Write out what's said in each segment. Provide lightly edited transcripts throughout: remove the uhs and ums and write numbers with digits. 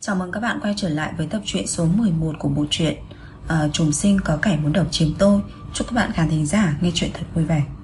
Chào mừng các bạn quay trở lại với tập truyện số 11 của bộ truyện Trùng sinh có kẻ muốn độc chiếm tôi. Chúc các bạn khán thính giả nghe truyện thật vui vẻ.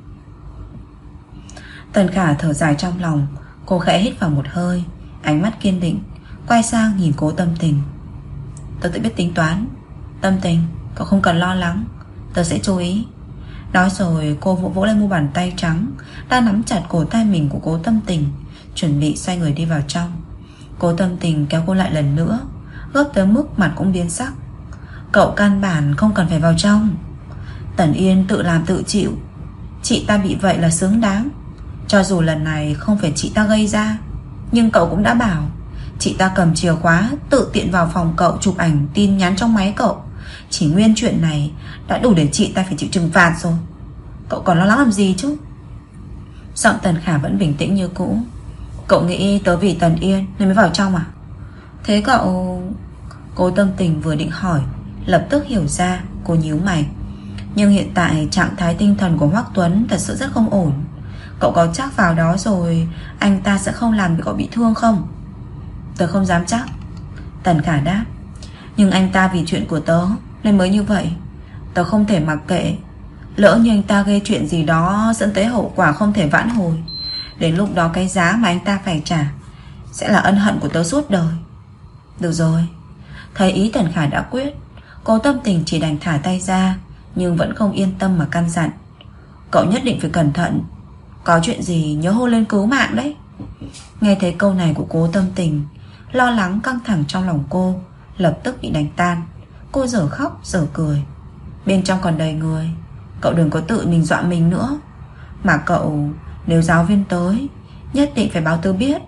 Tần Khả thở dài trong lòng. Cô khẽ hít vào một hơi, ánh mắt kiên định, quay sang nhìn Cố Tâm Tình. Tớ tự biết tính toán. Tâm Tình, cậu không cần lo lắng, tớ sẽ chú ý. Nói rồi cô vỗ lên mu bàn tay trắng đang nắm chặt cổ tay mình của Cố Tâm Tình, chuẩn bị xoay người đi vào trong. Cố Tâm Tình kéo cô lại lần nữa, gấp tới mức mặt cũng biến sắc. Cậu căn bản không cần phải vào trong. Tần Yên tự làm tự chịu. Chị ta bị vậy là xứng đáng. Cho dù lần này không phải chị ta gây ra, nhưng cậu cũng đã bảo chị ta cầm chìa khóa tự tiện vào phòng cậu chụp ảnh tin nhắn trong máy cậu. Chỉ nguyên chuyện này đã đủ để chị ta phải chịu trừng phạt rồi. Cậu còn lo lắng làm gì chứ? Giọng Tần Khả vẫn bình tĩnh như cũ. Cậu nghĩ tớ vì Tần Yên nên mới vào trong à? Thế cậu... Cố Tâm Tình vừa định hỏi, lập tức hiểu ra. Cô nhíu mày. Nhưng hiện tại trạng thái tinh thần của Hoắc Tuấn thật sự rất không ổn. Cậu có chắc vào đó rồi anh ta sẽ không làm cậu bị thương không? Tớ không dám chắc, Tần Khả đáp. Nhưng anh ta vì chuyện của tớ nên mới như vậy. Tớ không thể mặc kệ. Lỡ như anh ta gây chuyện gì đó dẫn tới hậu quả không thể vãn hồi, đến lúc đó cái giá mà anh ta phải trả sẽ là ân hận của tớ suốt đời. Được rồi. Thấy ý Tần Khả đã quyết, Cố Tâm Tình chỉ đành thả tay ra, nhưng vẫn không yên tâm mà căn dặn. Cậu nhất định phải cẩn thận, có chuyện gì nhớ hô lên cứu mạng đấy. Nghe thấy câu này của Cố Tâm Tình, lo lắng căng thẳng trong lòng cô lập tức bị đánh tan. Cô dở khóc dở cười. Bên trong còn đầy người, cậu đừng có tự mình dọa mình nữa. Mà cậu, nếu giáo viên tới nhất định phải báo tớ biết.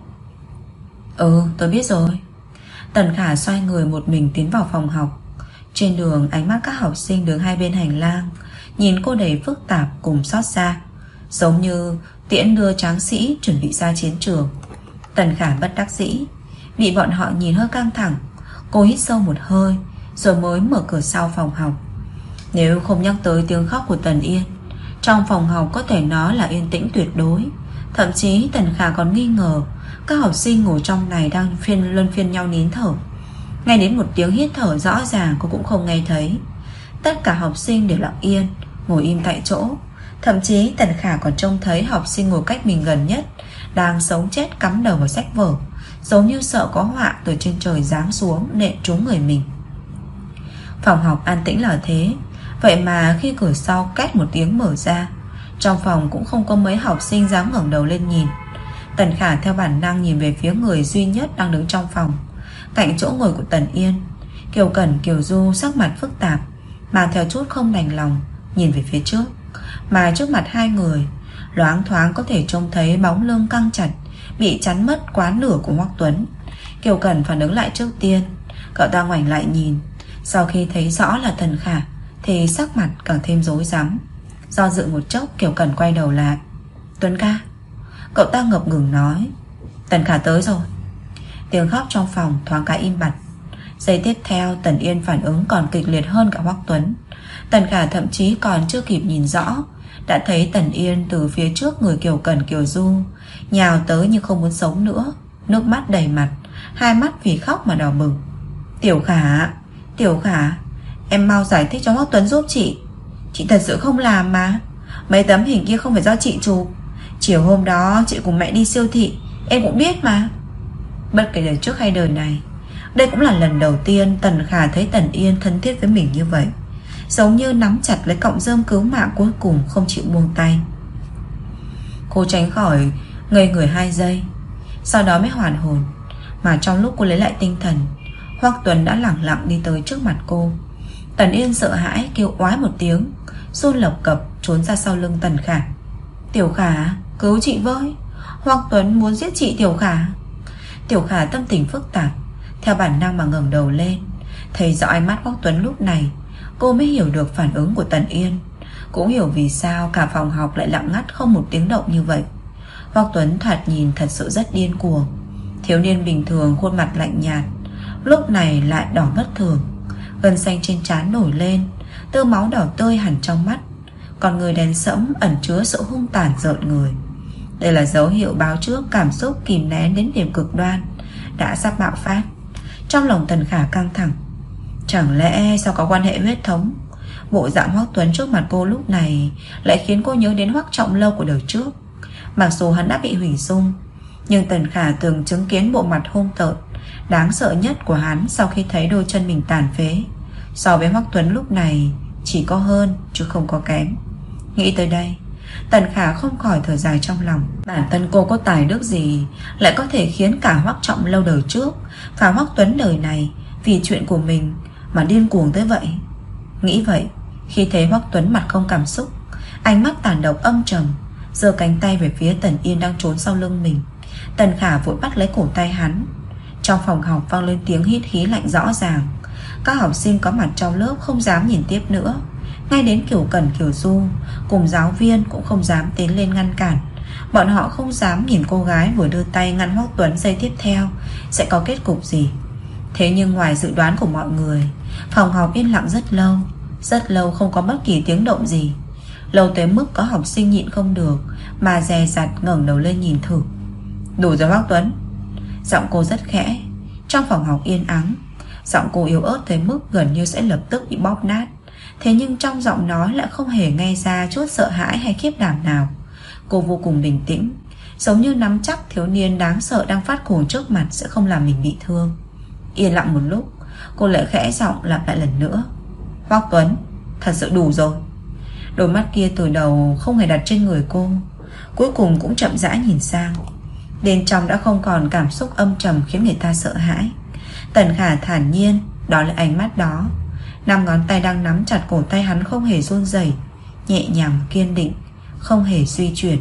Ừ, tớ biết rồi. Tần Khả xoay người một mình tiến vào phòng học. Trên đường ánh mắt các học sinh đứng hai bên hành lang nhìn cô đầy phức tạp cùng xót xa, giống như tiễn đưa tráng sĩ chuẩn bị ra chiến trường. Tần Khả bất đắc dĩ, bị bọn họ nhìn hơi căng thẳng. Cô hít sâu một hơi rồi mới mở cửa sau phòng học. Nếu không nhắc tới tiếng khóc của Tần Yên, trong phòng học có thể nói là yên tĩnh tuyệt đối. Thậm chí Tần Khả còn nghi ngờ các học sinh ngồi trong này đang luân phiên nhau nín thở. Ngay đến một tiếng hít thở rõ ràng cô cũng không nghe thấy. Tất cả học sinh đều lặng yên, ngồi im tại chỗ. Thậm chí Tần Khả còn trông thấy học sinh ngồi cách mình gần nhất đang sống chết cắm đầu vào sách vở, giống như sợ có họa từ trên trời giáng xuống nện trúng người mình. Phòng học an tĩnh là thế, vậy mà khi cửa sau két một tiếng mở ra, trong phòng cũng không có mấy học sinh dám ngẩng đầu lên nhìn. Tần Khả theo bản năng nhìn về phía người duy nhất đang đứng trong phòng, cạnh chỗ ngồi của Tần Yên. Kiều Cẩn, Kiều Du sắc mặt phức tạp, mang theo chút không đành lòng nhìn về phía trước. Mà trước mặt hai người, loáng thoáng có thể trông thấy bóng lưng căng chặt bị chắn mất quá nửa của Hoắc Tuấn. Kiều Cẩn phản ứng lại trước tiên. Cậu ta ngoảnh lại nhìn, sau khi thấy rõ là Tần Khả thì sắc mặt càng thêm rối rắm. Do dự một chốc, Kiều Cẩn quay đầu lại. Tuấn ca. Cậu ta ngập ngừng nói. Tần Khả tới rồi. Tiếng khóc trong phòng thoáng cái im bặt. Giây tiếp theo Tần Yên phản ứng còn kịch liệt hơn cả Hoắc Tuấn. Tần Khả thậm chí còn chưa kịp nhìn rõ, đã thấy Tần Yên từ phía trước người Kiều Cẩn, Kiều Du nhào tới như không muốn sống nữa, nước mắt đầy mặt, hai mắt vì khóc mà đỏ bừng. Tiểu Khả, Tiểu Khả, em mau giải thích cho Hoắc Tuấn giúp chị. Chị thật sự không làm mà. Mấy tấm hình kia không phải do chị chụp. Chiều hôm đó chị cùng mẹ đi siêu thị, em cũng biết mà. Bất kể đời trước hay đời này, đây cũng là lần đầu tiên Tần Khả thấy Tần Yên thân thiết với mình như vậy, giống như nắm chặt lấy cọng rơm cứu mạng cuối cùng không chịu buông tay. Cô tránh khỏi ngây người 2 giây, sau đó mới hoàn hồn. Mà trong lúc cô lấy lại tinh thần, Hoắc Tuấn đã lẳng lặng đi tới trước mặt cô. Tần Yên sợ hãi kêu oái một tiếng, run lập cập trốn ra sau lưng Tần Khả. Tiểu Khả, cứu chị với, Hoắc Tuấn muốn giết chị. Tiểu Khả. Tiểu Khả tâm tình phức tạp, theo bản năng mà ngẩng đầu lên. Thấy rõ ánh mắt Hoắc Tuấn lúc này, cô mới hiểu được phản ứng của Tần Yên, cũng hiểu vì sao cả phòng học lại lặng ngắt không một tiếng động như vậy. Hoắc Tuấn thoạt nhìn thật sự rất điên cuồng. Thiếu niên bình thường khuôn mặt lạnh nhạt, lúc này lại đỏ bất thường, gân xanh trên trán nổi lên, tơ máu đỏ tươi hẳn trong mắt, còn người đen sẫm ẩn chứa sự hung tàn rợn người. Đây là dấu hiệu báo trước cảm xúc kìm nén đến điểm cực đoan đã sắp bạo phát. Trong lòng Tần Khả căng thẳng. Chẳng lẽ sao có quan hệ huyết thống? Bộ dạng Hoắc Tuấn trước mặt cô lúc này lại khiến cô nhớ đến Hoắc Trọng Lâu của đời trước. Mặc dù hắn đã bị hủy dung, nhưng Tần Khả từng chứng kiến bộ mặt hung tợn đáng sợ nhất của hắn sau khi thấy đôi chân mình tàn phế. So với Hoắc Tuấn lúc này chỉ có hơn chứ không có kém. Nghĩ tới đây, Tần Khả không khỏi thở dài trong lòng. Bản thân cô có tài đức gì lại có thể khiến cả Hoắc Trọng Lâu đời trước và Hoắc Tuấn đời này vì chuyện của mình mà điên cuồng tới vậy. Nghĩ vậy, khi thấy Hoắc Tuấn mặt không cảm xúc, ánh mắt tàn độc âm trầm, giơ cánh tay về phía Tần Yên đang trốn sau lưng mình, Tần Khả vội bắt lấy cổ tay hắn. Trong phòng học vang lên tiếng hít khí lạnh rõ ràng. Các học sinh có mặt trong lớp không dám nhìn tiếp nữa. Ngay đến Kiều Cẩn, Kiều Du cùng giáo viên cũng không dám tiến lên ngăn cản. Bọn họ không dám nhìn cô gái vừa đưa tay ngăn Hoắc Tuấn giây tiếp theo sẽ có kết cục gì. Thế nhưng ngoài dự đoán của mọi người, phòng học yên lặng rất lâu không có bất kỳ tiếng động gì. Lâu tới mức có học sinh nhịn không được mà dè dặt ngẩng đầu lên nhìn thử. Đủ rồi Hoắc Tuấn. Giọng cô rất khẽ. Trong phòng học yên ắng, giọng cô yếu ớt tới mức gần như sẽ lập tức bị bóp nát. Thế nhưng trong giọng nói lại không hề nghe ra chút sợ hãi hay khiếp đảm nào. Cô vô cùng bình tĩnh, giống như nắm chắc thiếu niên đáng sợ đang phát cuồng trước mặt sẽ không làm mình bị thương. Yên lặng một lúc, cô lại khẽ giọng lặp lại lần nữa. Hoắc Tuấn, thật sự đủ rồi. Đôi mắt kia từ đầu không hề đặt trên người cô, cuối cùng cũng chậm rãi nhìn sang. Bên trong đã không còn cảm xúc âm trầm khiến người ta sợ hãi. Tần Khả thản nhiên đón lại ánh mắt đó. 5 ngón tay đang nắm chặt cổ tay hắn không hề run rẩy, nhẹ nhàng kiên định, không hề suy chuyển.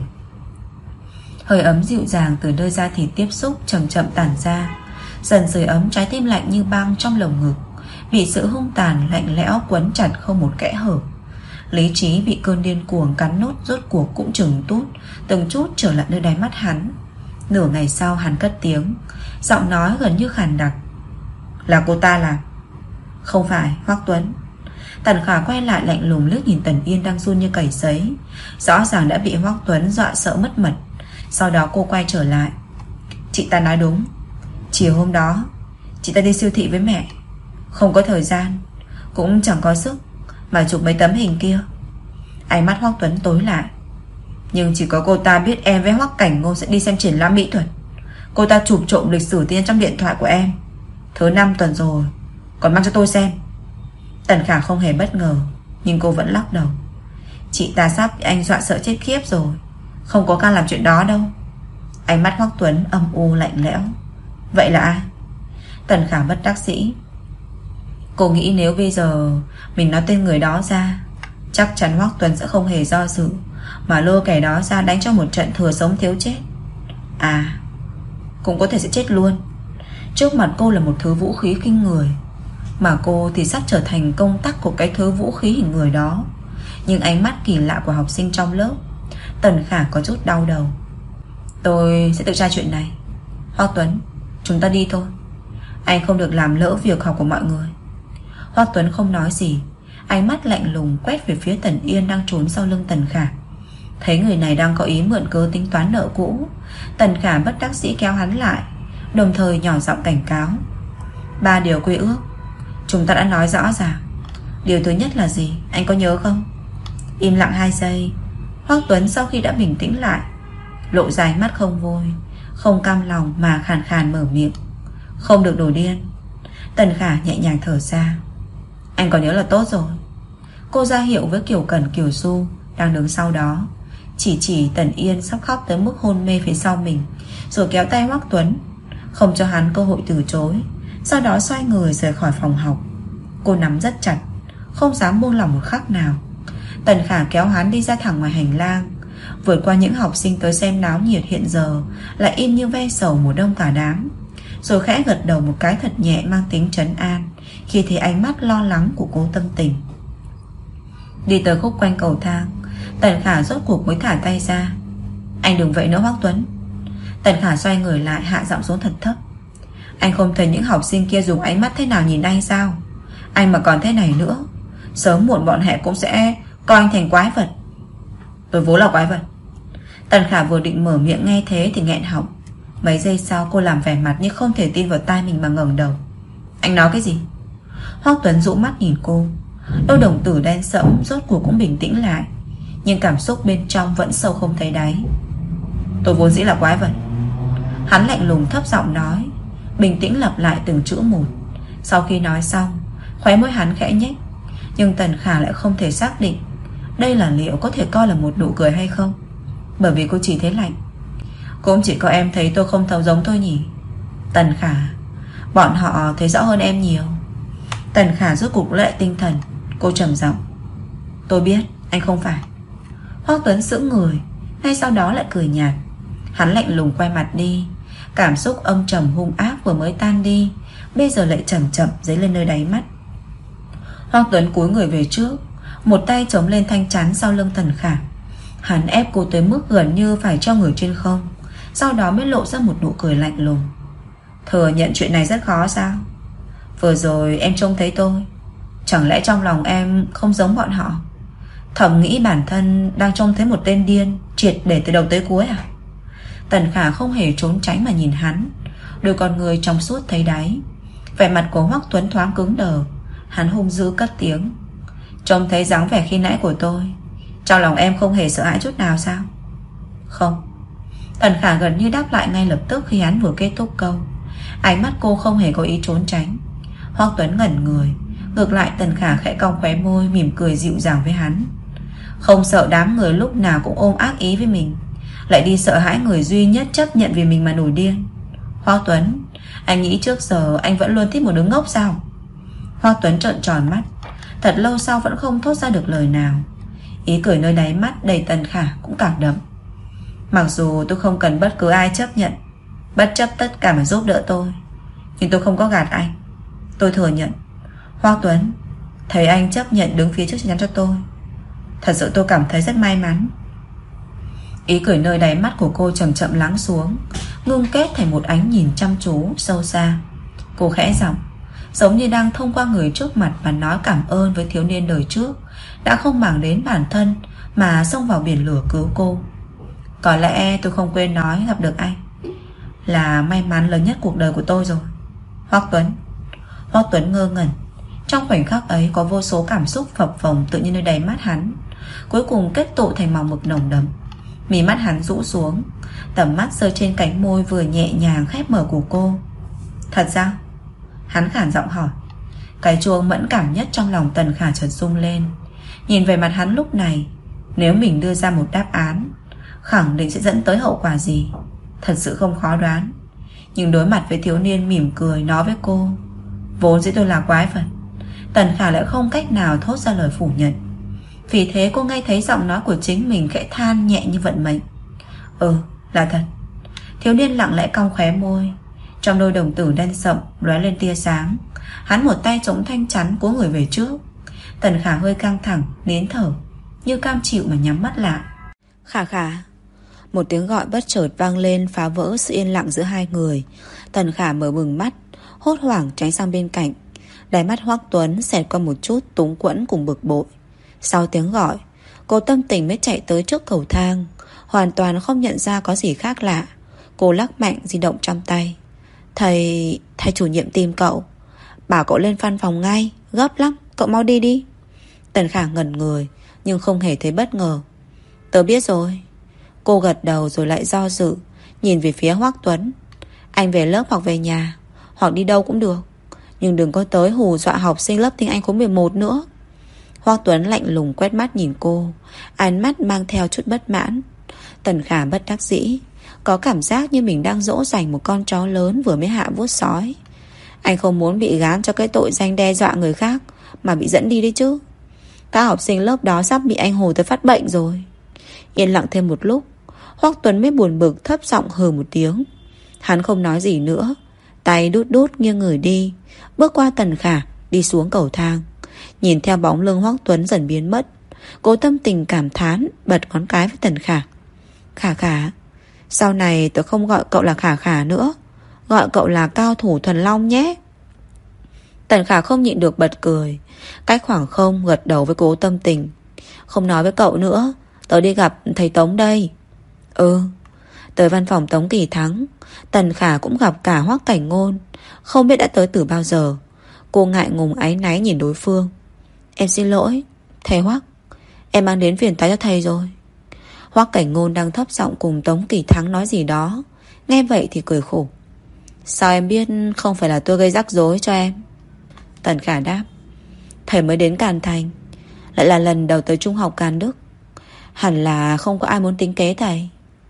Hơi ấm dịu dàng từ nơi da thịt tiếp xúc chậm chậm tản ra, dần sưởi ấm trái tim lạnh như băng trong lồng ngực, bị sự hung tàn lạnh lẽo quấn chặt không một kẽ hở. Lý trí bị cơn điên cuồng cắn nốt rốt cuộc cũng chừng tút, từng chút trở lại nơi đáy mắt hắn. Nửa ngày sau hắn cất tiếng, giọng nói gần như khàn đặc. Là cô ta làm? Không phải Hoắc Tuấn. Tần Khả quay lại lạnh lùng liếc nhìn Tần Yên đang run như cầy sấy. Rõ ràng đã bị Hoắc Tuấn dọa sợ mất mật. Sau đó cô quay trở lại. Chị ta nói đúng. Chiều hôm đó chị ta đi siêu thị với mẹ, không có thời gian, cũng chẳng có sức mà chụp mấy tấm hình kia. Ánh mắt Hoắc Tuấn tối lại. Nhưng chỉ có cô ta biết em với Hoắc Cảnh Ngôn sẽ đi xem triển lãm mỹ thuật. Cô ta chụp trộm lịch sử tin trong điện thoại của em. Thứ 5 tuần rồi, còn mang cho tôi xem. Tần Khả không hề bất ngờ, nhưng cô vẫn lắc đầu. Chị ta sắp bị anh dọa sợ chết khiếp rồi, không có can làm chuyện đó đâu. Ánh mắt Hoắc Tuấn âm u lạnh lẽo. Vậy là ai? Tần Khả bất đắc dĩ. Cô nghĩ nếu bây giờ mình nói tên người đó ra, chắc chắn Hoắc Tuấn sẽ không hề do dự mà lôi kẻ đó ra đánh cho một trận thừa sống thiếu chết. À, cũng có thể sẽ chết luôn. Trước mặt cô là một thứ vũ khí kinh người, mà cô thì sắp trở thành công tắc của cái thứ vũ khí hình người đó. Nhưng ánh mắt kỳ lạ của học sinh trong lớp, Tần Khả có chút đau đầu. Tôi sẽ tự tra chuyện này. Hoắc Tuấn, chúng ta đi thôi. Anh không được làm lỡ việc học của mọi người. Hoắc Tuấn không nói gì, ánh mắt lạnh lùng quét về phía Tần Yên đang trốn sau lưng Tần Khả. Thấy người này đang có ý mượn cớ tính toán nợ cũ, Tần Khả bất đắc dĩ kéo hắn lại, đồng thời nhỏ giọng cảnh cáo. 3 điều quy ước chúng ta đã nói rõ ràng. Điều thứ nhất là gì, anh có nhớ không? Im lặng 2 giây, Hoắc Tuấn sau khi đã bình tĩnh lại, lộ ra ánh mắt không vui, không cam lòng mà khàn khàn mở miệng. Không được nổi điên. Tần Khả nhẹ nhàng thở ra. Anh có nhớ là tốt rồi. Cô ra hiệu với Kiều Cẩn, Kiều Du đang đứng sau đó, chỉ Tần Yên sắp khóc tới mức hôn mê phía sau mình, rồi kéo tay Hoắc Tuấn, không cho hắn cơ hội từ chối. Sau đó xoay người rời khỏi phòng học. Cô nắm rất chặt, không dám buông lỏng một khắc nào. Tần Khả kéo hắn đi ra thẳng ngoài hành lang, vượt qua những học sinh tới xem náo nhiệt hiện giờ lại im như ve sầu mùa đông cả đám, rồi khẽ gật đầu một cái thật nhẹ mang tính trấn an khi thấy ánh mắt lo lắng của cô Tâm Tình. Đi tới khúc quanh cầu thang, Tần Khả rốt cuộc mới thả tay ra. Anh đừng vậy nữa Hoắc Tuấn. Tần Khả xoay người lại, hạ giọng xuống thật thấp. Anh không thấy những học sinh kia dùng ánh mắt thế nào nhìn anh sao? Anh mà còn thế này nữa, sớm muộn bọn họ cũng sẽ coi anh thành quái vật. Tôi vốn là quái vật. Tần Khả vừa định mở miệng nghe thế thì nghẹn họng. Mấy giây sau cô làm vẻ mặt như không thể tin vào tai mình mà ngẩng đầu. Anh nói cái gì? Hoắc Tuấn dụ mắt nhìn cô. Đôi đồng tử đen sẫm rốt cuộc cũng bình tĩnh lại, nhưng cảm xúc bên trong vẫn sâu không thấy đáy. Tôi vốn dĩ là quái vật. Hắn lạnh lùng thấp giọng nói, bình tĩnh lặp lại từng chữ một. Sau khi nói xong, khóe môi hắn khẽ nhếch, nhưng Tần Khả lại không thể xác định đây là liệu có thể coi là một nụ cười hay không, bởi vì cô chỉ thấy lạnh. Cũng chỉ có em thấy tôi không thấu giống thôi nhỉ? Tần Khả, bọn họ thấy rõ hơn em nhiều. Tần Khả rốt cục lại tinh thần. Cô trầm giọng, tôi biết anh không phải. Hoắc Tuấn sững người, ngay sau đó lại cười nhạt. Hắn lạnh lùng quay mặt đi. Cảm xúc âm trầm hung ác vừa mới tan đi, bây giờ lại chậm chậm dấy lên nơi đáy mắt. Hoắc Tuấn cúi người về trước, một tay chống lên thanh chắn sau lưng Tần Khả. Hắn ép cô tới mức gần như phải treo người trên không, sau đó mới lộ ra một nụ cười lạnh lùng. Thừa nhận chuyện này rất khó sao? Vừa rồi em trông thấy tôi, chẳng lẽ trong lòng em không giống bọn họ, thầm nghĩ bản thân đang trông thấy một tên điên triệt để từ đầu tới cuối à? Tần Khả không hề trốn tránh mà nhìn hắn, đôi con người trong suốt thấy đáy. Vẻ mặt của Hoắc Tuấn thoáng cứng đờ. Hắn hung dữ cất tiếng, trông thấy dáng vẻ khi nãy của tôi, trong lòng em không hề sợ hãi chút nào sao? Không. Tần Khả gần như đáp lại ngay lập tức khi hắn vừa kết thúc câu. Ánh mắt cô không hề có ý trốn tránh. Hoắc Tuấn ngẩn người. Ngược lại Tần Khả khẽ cong khóe môi, mỉm cười dịu dàng với hắn. Không sợ đám người lúc nào cũng ôm ác ý với mình, lại đi sợ hãi người duy nhất chấp nhận vì mình mà nổi điên. Hoắc Tuấn, anh nghĩ trước giờ anh vẫn luôn thích một đứa ngốc sao? Hoắc Tuấn trợn tròn mắt, thật lâu sau vẫn không thốt ra được lời nào. Ý cười nơi đáy mắt đầy Tần Khả cũng càng đậm. Mặc dù tôi không cần bất cứ ai chấp nhận, bất chấp tất cả mà giúp đỡ tôi, nhưng tôi không có gạt anh. Tôi thừa nhận. Hoắc Tuấn, thấy anh chấp nhận đứng phía trước chắc chắn cho tôi, thật sự tôi cảm thấy rất may mắn. Ý cười nơi đáy mắt của cô chậm chậm lắng xuống, ngưng kết thành một ánh nhìn chăm chú sâu xa. Cô khẽ giọng, giống như đang thông qua người trước mặt mà nói cảm ơn với thiếu niên đời trước đã không màng đến bản thân mà xông vào biển lửa cứu cô. Có lẽ tôi không quên nói gặp được anh là may mắn lớn nhất cuộc đời của tôi rồi. Hoắc Tuấn ngơ ngẩn. Trong khoảnh khắc ấy có vô số cảm xúc phập phồng tự nhiên nơi đáy mắt hắn, cuối cùng kết tụ thành màu mực nồng đậm. Mí mắt hắn rũ xuống, tầm mắt rơi trên cánh môi vừa nhẹ nhàng khép mở của cô. Thật sao? Hắn khản giọng hỏi. Cái chuông mẫn cảm nhất trong lòng Tần Khả chợt rung lên. Nhìn về mặt hắn lúc này, nếu mình đưa ra một đáp án, khẳng định sẽ dẫn tới hậu quả gì, thật sự không khó đoán. Nhưng đối mặt với thiếu niên mỉm cười nói với cô, vốn dĩ tôi là quái vật, Tần Khả lại không cách nào thốt ra lời phủ nhận. Vì thế cô nghe thấy giọng nói của chính mình khẽ than nhẹ như vận mệnh. Ừ, là thật. Thiếu niên lặng lẽ cong khóe môi. Trong đôi đồng tử đen sậm lóe lên tia sáng. Hắn một tay chống thanh chắn của người về trước. Tần Khả hơi căng thẳng, nín thở, như cam chịu mà nhắm mắt lại. Khả Khả. Một tiếng gọi bất chợt vang lên, phá vỡ sự yên lặng giữa hai người. Tần Khả mở bừng mắt, hốt hoảng tránh sang bên cạnh. Đáy mắt Hoắc Tuấn xẹt qua một chút túng quẫn cùng bực bội. Sau tiếng gọi, cô tâm tình mới chạy tới trước cầu thang, hoàn toàn không nhận ra có gì khác lạ. Cô lắc mạnh di động trong tay. Thầy chủ nhiệm tìm cậu, bảo cậu lên văn phòng ngay, gấp lắm, cậu mau đi đi. Tần Khả ngẩn người, nhưng không hề thấy bất ngờ. Tớ biết rồi. Cô gật đầu rồi lại do dự, nhìn về phía Hoắc Tuấn. Anh về lớp hoặc về nhà, hoặc đi đâu cũng được, nhưng đừng có tới hù dọa học sinh lớp tiếng Anh khối 11 nữa. Hoắc Tuấn lạnh lùng quét mắt nhìn cô, ánh mắt mang theo chút bất mãn. Tần Khả bất đắc dĩ, có cảm giác như mình đang dỗ dành một con chó lớn vừa mới hạ vuốt sói. Anh không muốn bị gán cho cái tội danh đe dọa người khác mà bị dẫn đi đấy chứ. Các học sinh lớp đó sắp bị anh hù tới phát bệnh rồi. Yên lặng thêm một lúc, Hoắc Tuấn mới buồn bực thấp giọng hừ một tiếng. Hắn không nói gì nữa, tay đút đút nghiêng người đi, bước qua Tần Khả, đi xuống cầu thang. Nhìn theo bóng lưng Hoắc Tuấn dần biến mất, cô tâm tình cảm thán, bật ngón cái với Tần Khả. Khả Khả, sau này tôi không gọi cậu là Khả Khả nữa, gọi cậu là cao thủ thuần long nhé. Tần Khả không nhịn được bật cười, cách khoảng không gật đầu với cố tâm tình. Không nói với cậu nữa, tớ đi gặp thầy Tống đây. Ừ. Tới văn phòng Tống Kỳ Thắng, Tần Khả cũng gặp cả Hoắc Cảnh Ngôn. Không biết đã tới từ bao giờ, Cô ngại ngùng áy náy nhìn đối phương. Em xin lỗi thầy Hoắc, em mang đến phiền toái cho thầy rồi. Hoắc Cảnh Ngôn đang thấp giọng cùng Tống Kỳ Thắng nói gì đó. Nghe vậy thì cười khổ. Sao em biết không phải là tôi gây rắc rối cho em? Tần Khả đáp. Thầy mới đến Càn Thành, lại là lần đầu tới Trung học Càn Đức, hẳn là không có ai muốn tính kế thầy.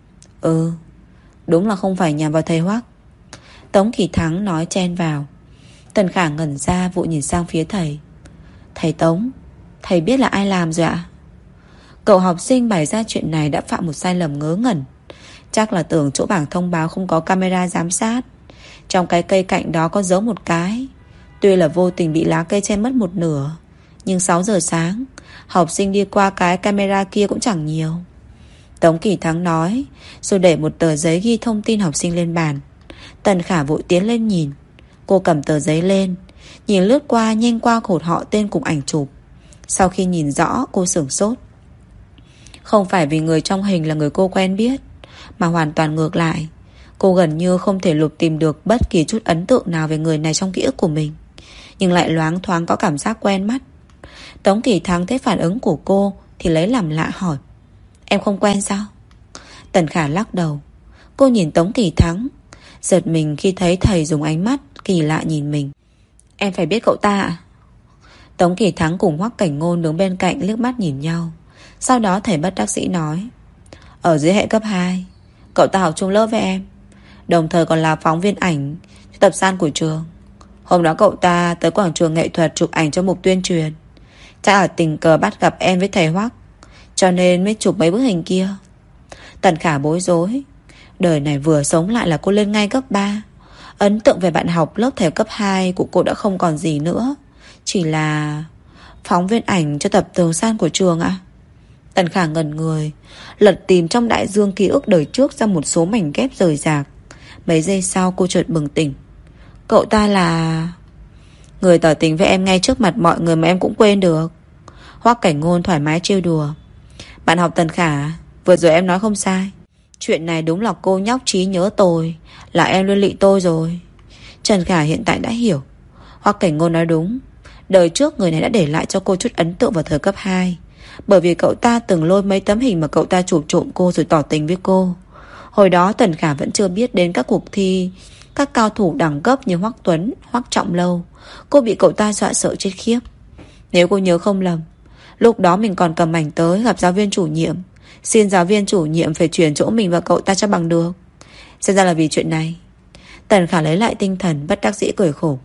Ừ, đúng là không phải nhằm vào thầy Hoắc. Tống Kỳ Thắng nói chen vào. Tần Khả ngẩn ra vội nhìn sang phía thầy. Thầy Tống, thầy biết là ai làm rồi ạ? Cậu học sinh bày ra chuyện này đã phạm một sai lầm ngớ ngẩn. Chắc là tưởng chỗ bảng thông báo không có camera giám sát. Trong cái cây cạnh đó có giấu một cái. Tuy là vô tình bị lá cây che mất một nửa, nhưng 6 giờ sáng học sinh đi qua cái camera kia cũng chẳng nhiều. Tống Kỳ Thắng nói, rồi để một tờ giấy ghi thông tin học sinh lên bàn. Tần Khả vội tiến lên nhìn. Cô cầm tờ giấy lên, nhìn lướt qua nhanh qua cột họ tên cùng ảnh chụp. Sau khi nhìn rõ cô sửng sốt. Không phải vì người trong hình là người cô quen biết, mà hoàn toàn ngược lại. Cô gần như không thể lục tìm được bất kỳ chút ấn tượng nào về người này trong ký ức của mình, nhưng lại loáng thoáng có cảm giác quen mắt. Tống Kỳ Thắng thấy phản ứng của cô thì lấy làm lạ hỏi. Em không quen sao? Tần Khả lắc đầu. Cô nhìn Tống Kỳ Thắng, giật mình khi thấy thầy dùng ánh mắt kỳ lạ nhìn mình. Em phải biết cậu ta ạ? Tống Kỳ Thắng cùng Hoắc Cảnh Ngôn đứng bên cạnh liếc mắt nhìn nhau. Sau đó thầy bất đắc dĩ nói. Ở dưới hệ cấp 2, cậu ta học chung lớp với em, đồng thời còn là phóng viên ảnh cho tập san của trường. Hôm đó cậu ta tới quảng trường nghệ thuật chụp ảnh cho mục tuyên truyền. Chắc là tình cờ bắt gặp em với thầy Hoắc, cho nên mới chụp mấy bức hình kia. Tần Khả bối rối. Đời này vừa sống lại là cô lên ngay cấp 3. Ấn tượng về bạn học lớp thầy cấp 2 của cô đã không còn gì nữa. Chỉ là phóng viên ảnh cho tập tường san của trường ạ. Tần Khả ngẩn người, lật tìm trong đại dương ký ức đời trước ra một số mảnh ghép rời rạc. Mấy giây sau cô chợt bừng tỉnh. Cậu ta là người tỏ tình với em ngay trước mặt mọi người mà em cũng quên được. Hoắc Cảnh Ngôn thoải mái trêu đùa. Bạn học Tần Khả, vừa rồi em nói không sai. Chuyện này đúng là cô nhóc trí nhớ tôi, là em liên lụy tôi rồi. Trần Khả hiện tại đã hiểu. Hoắc Cảnh Ngôn nói đúng. Đời trước người này đã để lại cho cô chút ấn tượng vào thời cấp 2, bởi vì cậu ta từng lôi mấy tấm hình mà cậu ta chụp trộm cô rồi tỏ tình với cô. Hồi đó Tần Khả vẫn chưa biết đến các cuộc thi các cao thủ đẳng cấp như Hoắc Tuấn, Hoắc Trọng Lâu. Cô bị cậu ta dọa sợ chết khiếp. Nếu cô nhớ không lầm, lúc đó mình còn cầm ảnh tới gặp giáo viên chủ nhiệm, xin giáo viên chủ nhiệm phải chuyển chỗ mình và cậu ta cho bằng được. Xem ra là vì chuyện này. Tần Khả lấy lại tinh thần, bất đắc dĩ cười khổ.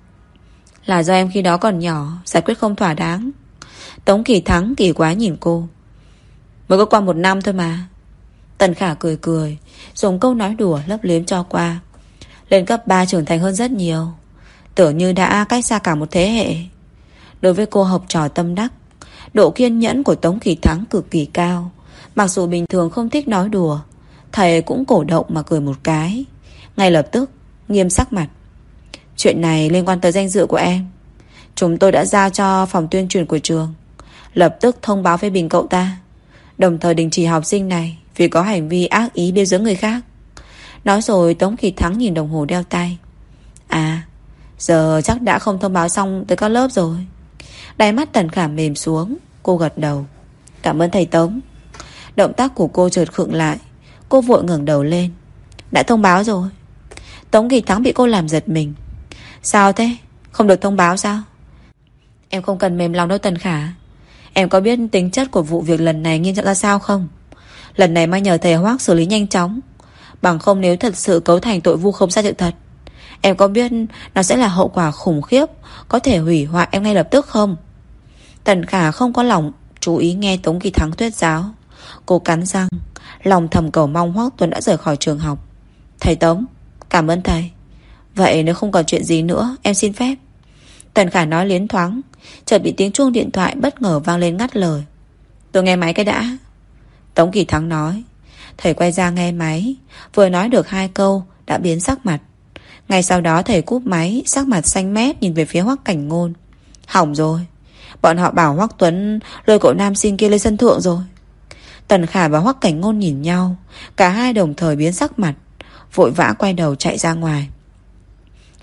Là do em khi đó còn nhỏ, giải quyết không thỏa đáng. Tống Kỳ Thắng kỳ quá nhìn cô. Mới có qua 1 năm thôi mà. Tần Khả cười cười, dùng câu nói đùa lấp liếm cho qua. Lên cấp 3 trưởng thành hơn rất nhiều, tưởng như đã cách xa cả một thế hệ. Đối với cô học trò tâm đắc, độ kiên nhẫn của Tống Kỳ Thắng cực kỳ cao. Mặc dù bình thường không thích nói đùa, thầy cũng cổ động mà cười một cái. Ngay lập tức nghiêm sắc mặt. Chuyện này liên quan tới danh dự của em. Chúng tôi đã giao cho phòng tuyên truyền của trường lập tức thông báo phê bình cậu ta, đồng thời đình chỉ học sinh này vì có hành vi ác ý bêu xấu người khác. Nói rồi Tống Kỳ Thắng nhìn đồng hồ đeo tay. À, giờ chắc đã không thông báo xong tới các lớp rồi. Đáy mắt Tần Khả mềm xuống. Cô gật đầu. Cảm ơn thầy Tống. Động tác của cô chợt khựng lại. Cô vội ngẩng đầu lên. Đã thông báo rồi. Tống Kỳ Thắng bị cô làm giật mình. Sao thế? Không được thông báo sao? Em không cần mềm lòng đâu Tần Khả. Em có biết tính chất của vụ việc lần này nghiêm trọng ra sao không? Lần này mai nhờ thầy Hoắc xử lý nhanh chóng, bằng không nếu thật sự cấu thành tội vu khống sai sự thật, em có biết nó sẽ là hậu quả khủng khiếp, có thể hủy hoại em ngay lập tức không? Tần Khả không có lòng chú ý nghe Tống Kỳ Thắng thuyết giáo. Cô cắn răng, lòng thầm cầu mong Hoắc Tuấn đã rời khỏi trường học. Thầy Tống, cảm ơn thầy. Vậy nếu không còn chuyện gì nữa, em xin phép. Tần Khả nói liến thoáng, chợt bị tiếng chuông điện thoại bất ngờ vang lên ngắt lời. Tôi nghe máy cái đã. Tống Kỳ Thắng nói. Thầy quay ra nghe máy, vừa nói được 2 câu đã biến sắc mặt. Ngay sau đó thầy cúp máy, sắc mặt xanh mét nhìn về phía Hoắc Cảnh Ngôn. Hỏng rồi, bọn họ bảo Hoắc Tuấn lôi cậu nam sinh kia lên sân thượng rồi. Tần Khả và Hoắc Cảnh Ngôn nhìn nhau, cả hai đồng thời biến sắc mặt, vội vã quay đầu chạy ra ngoài.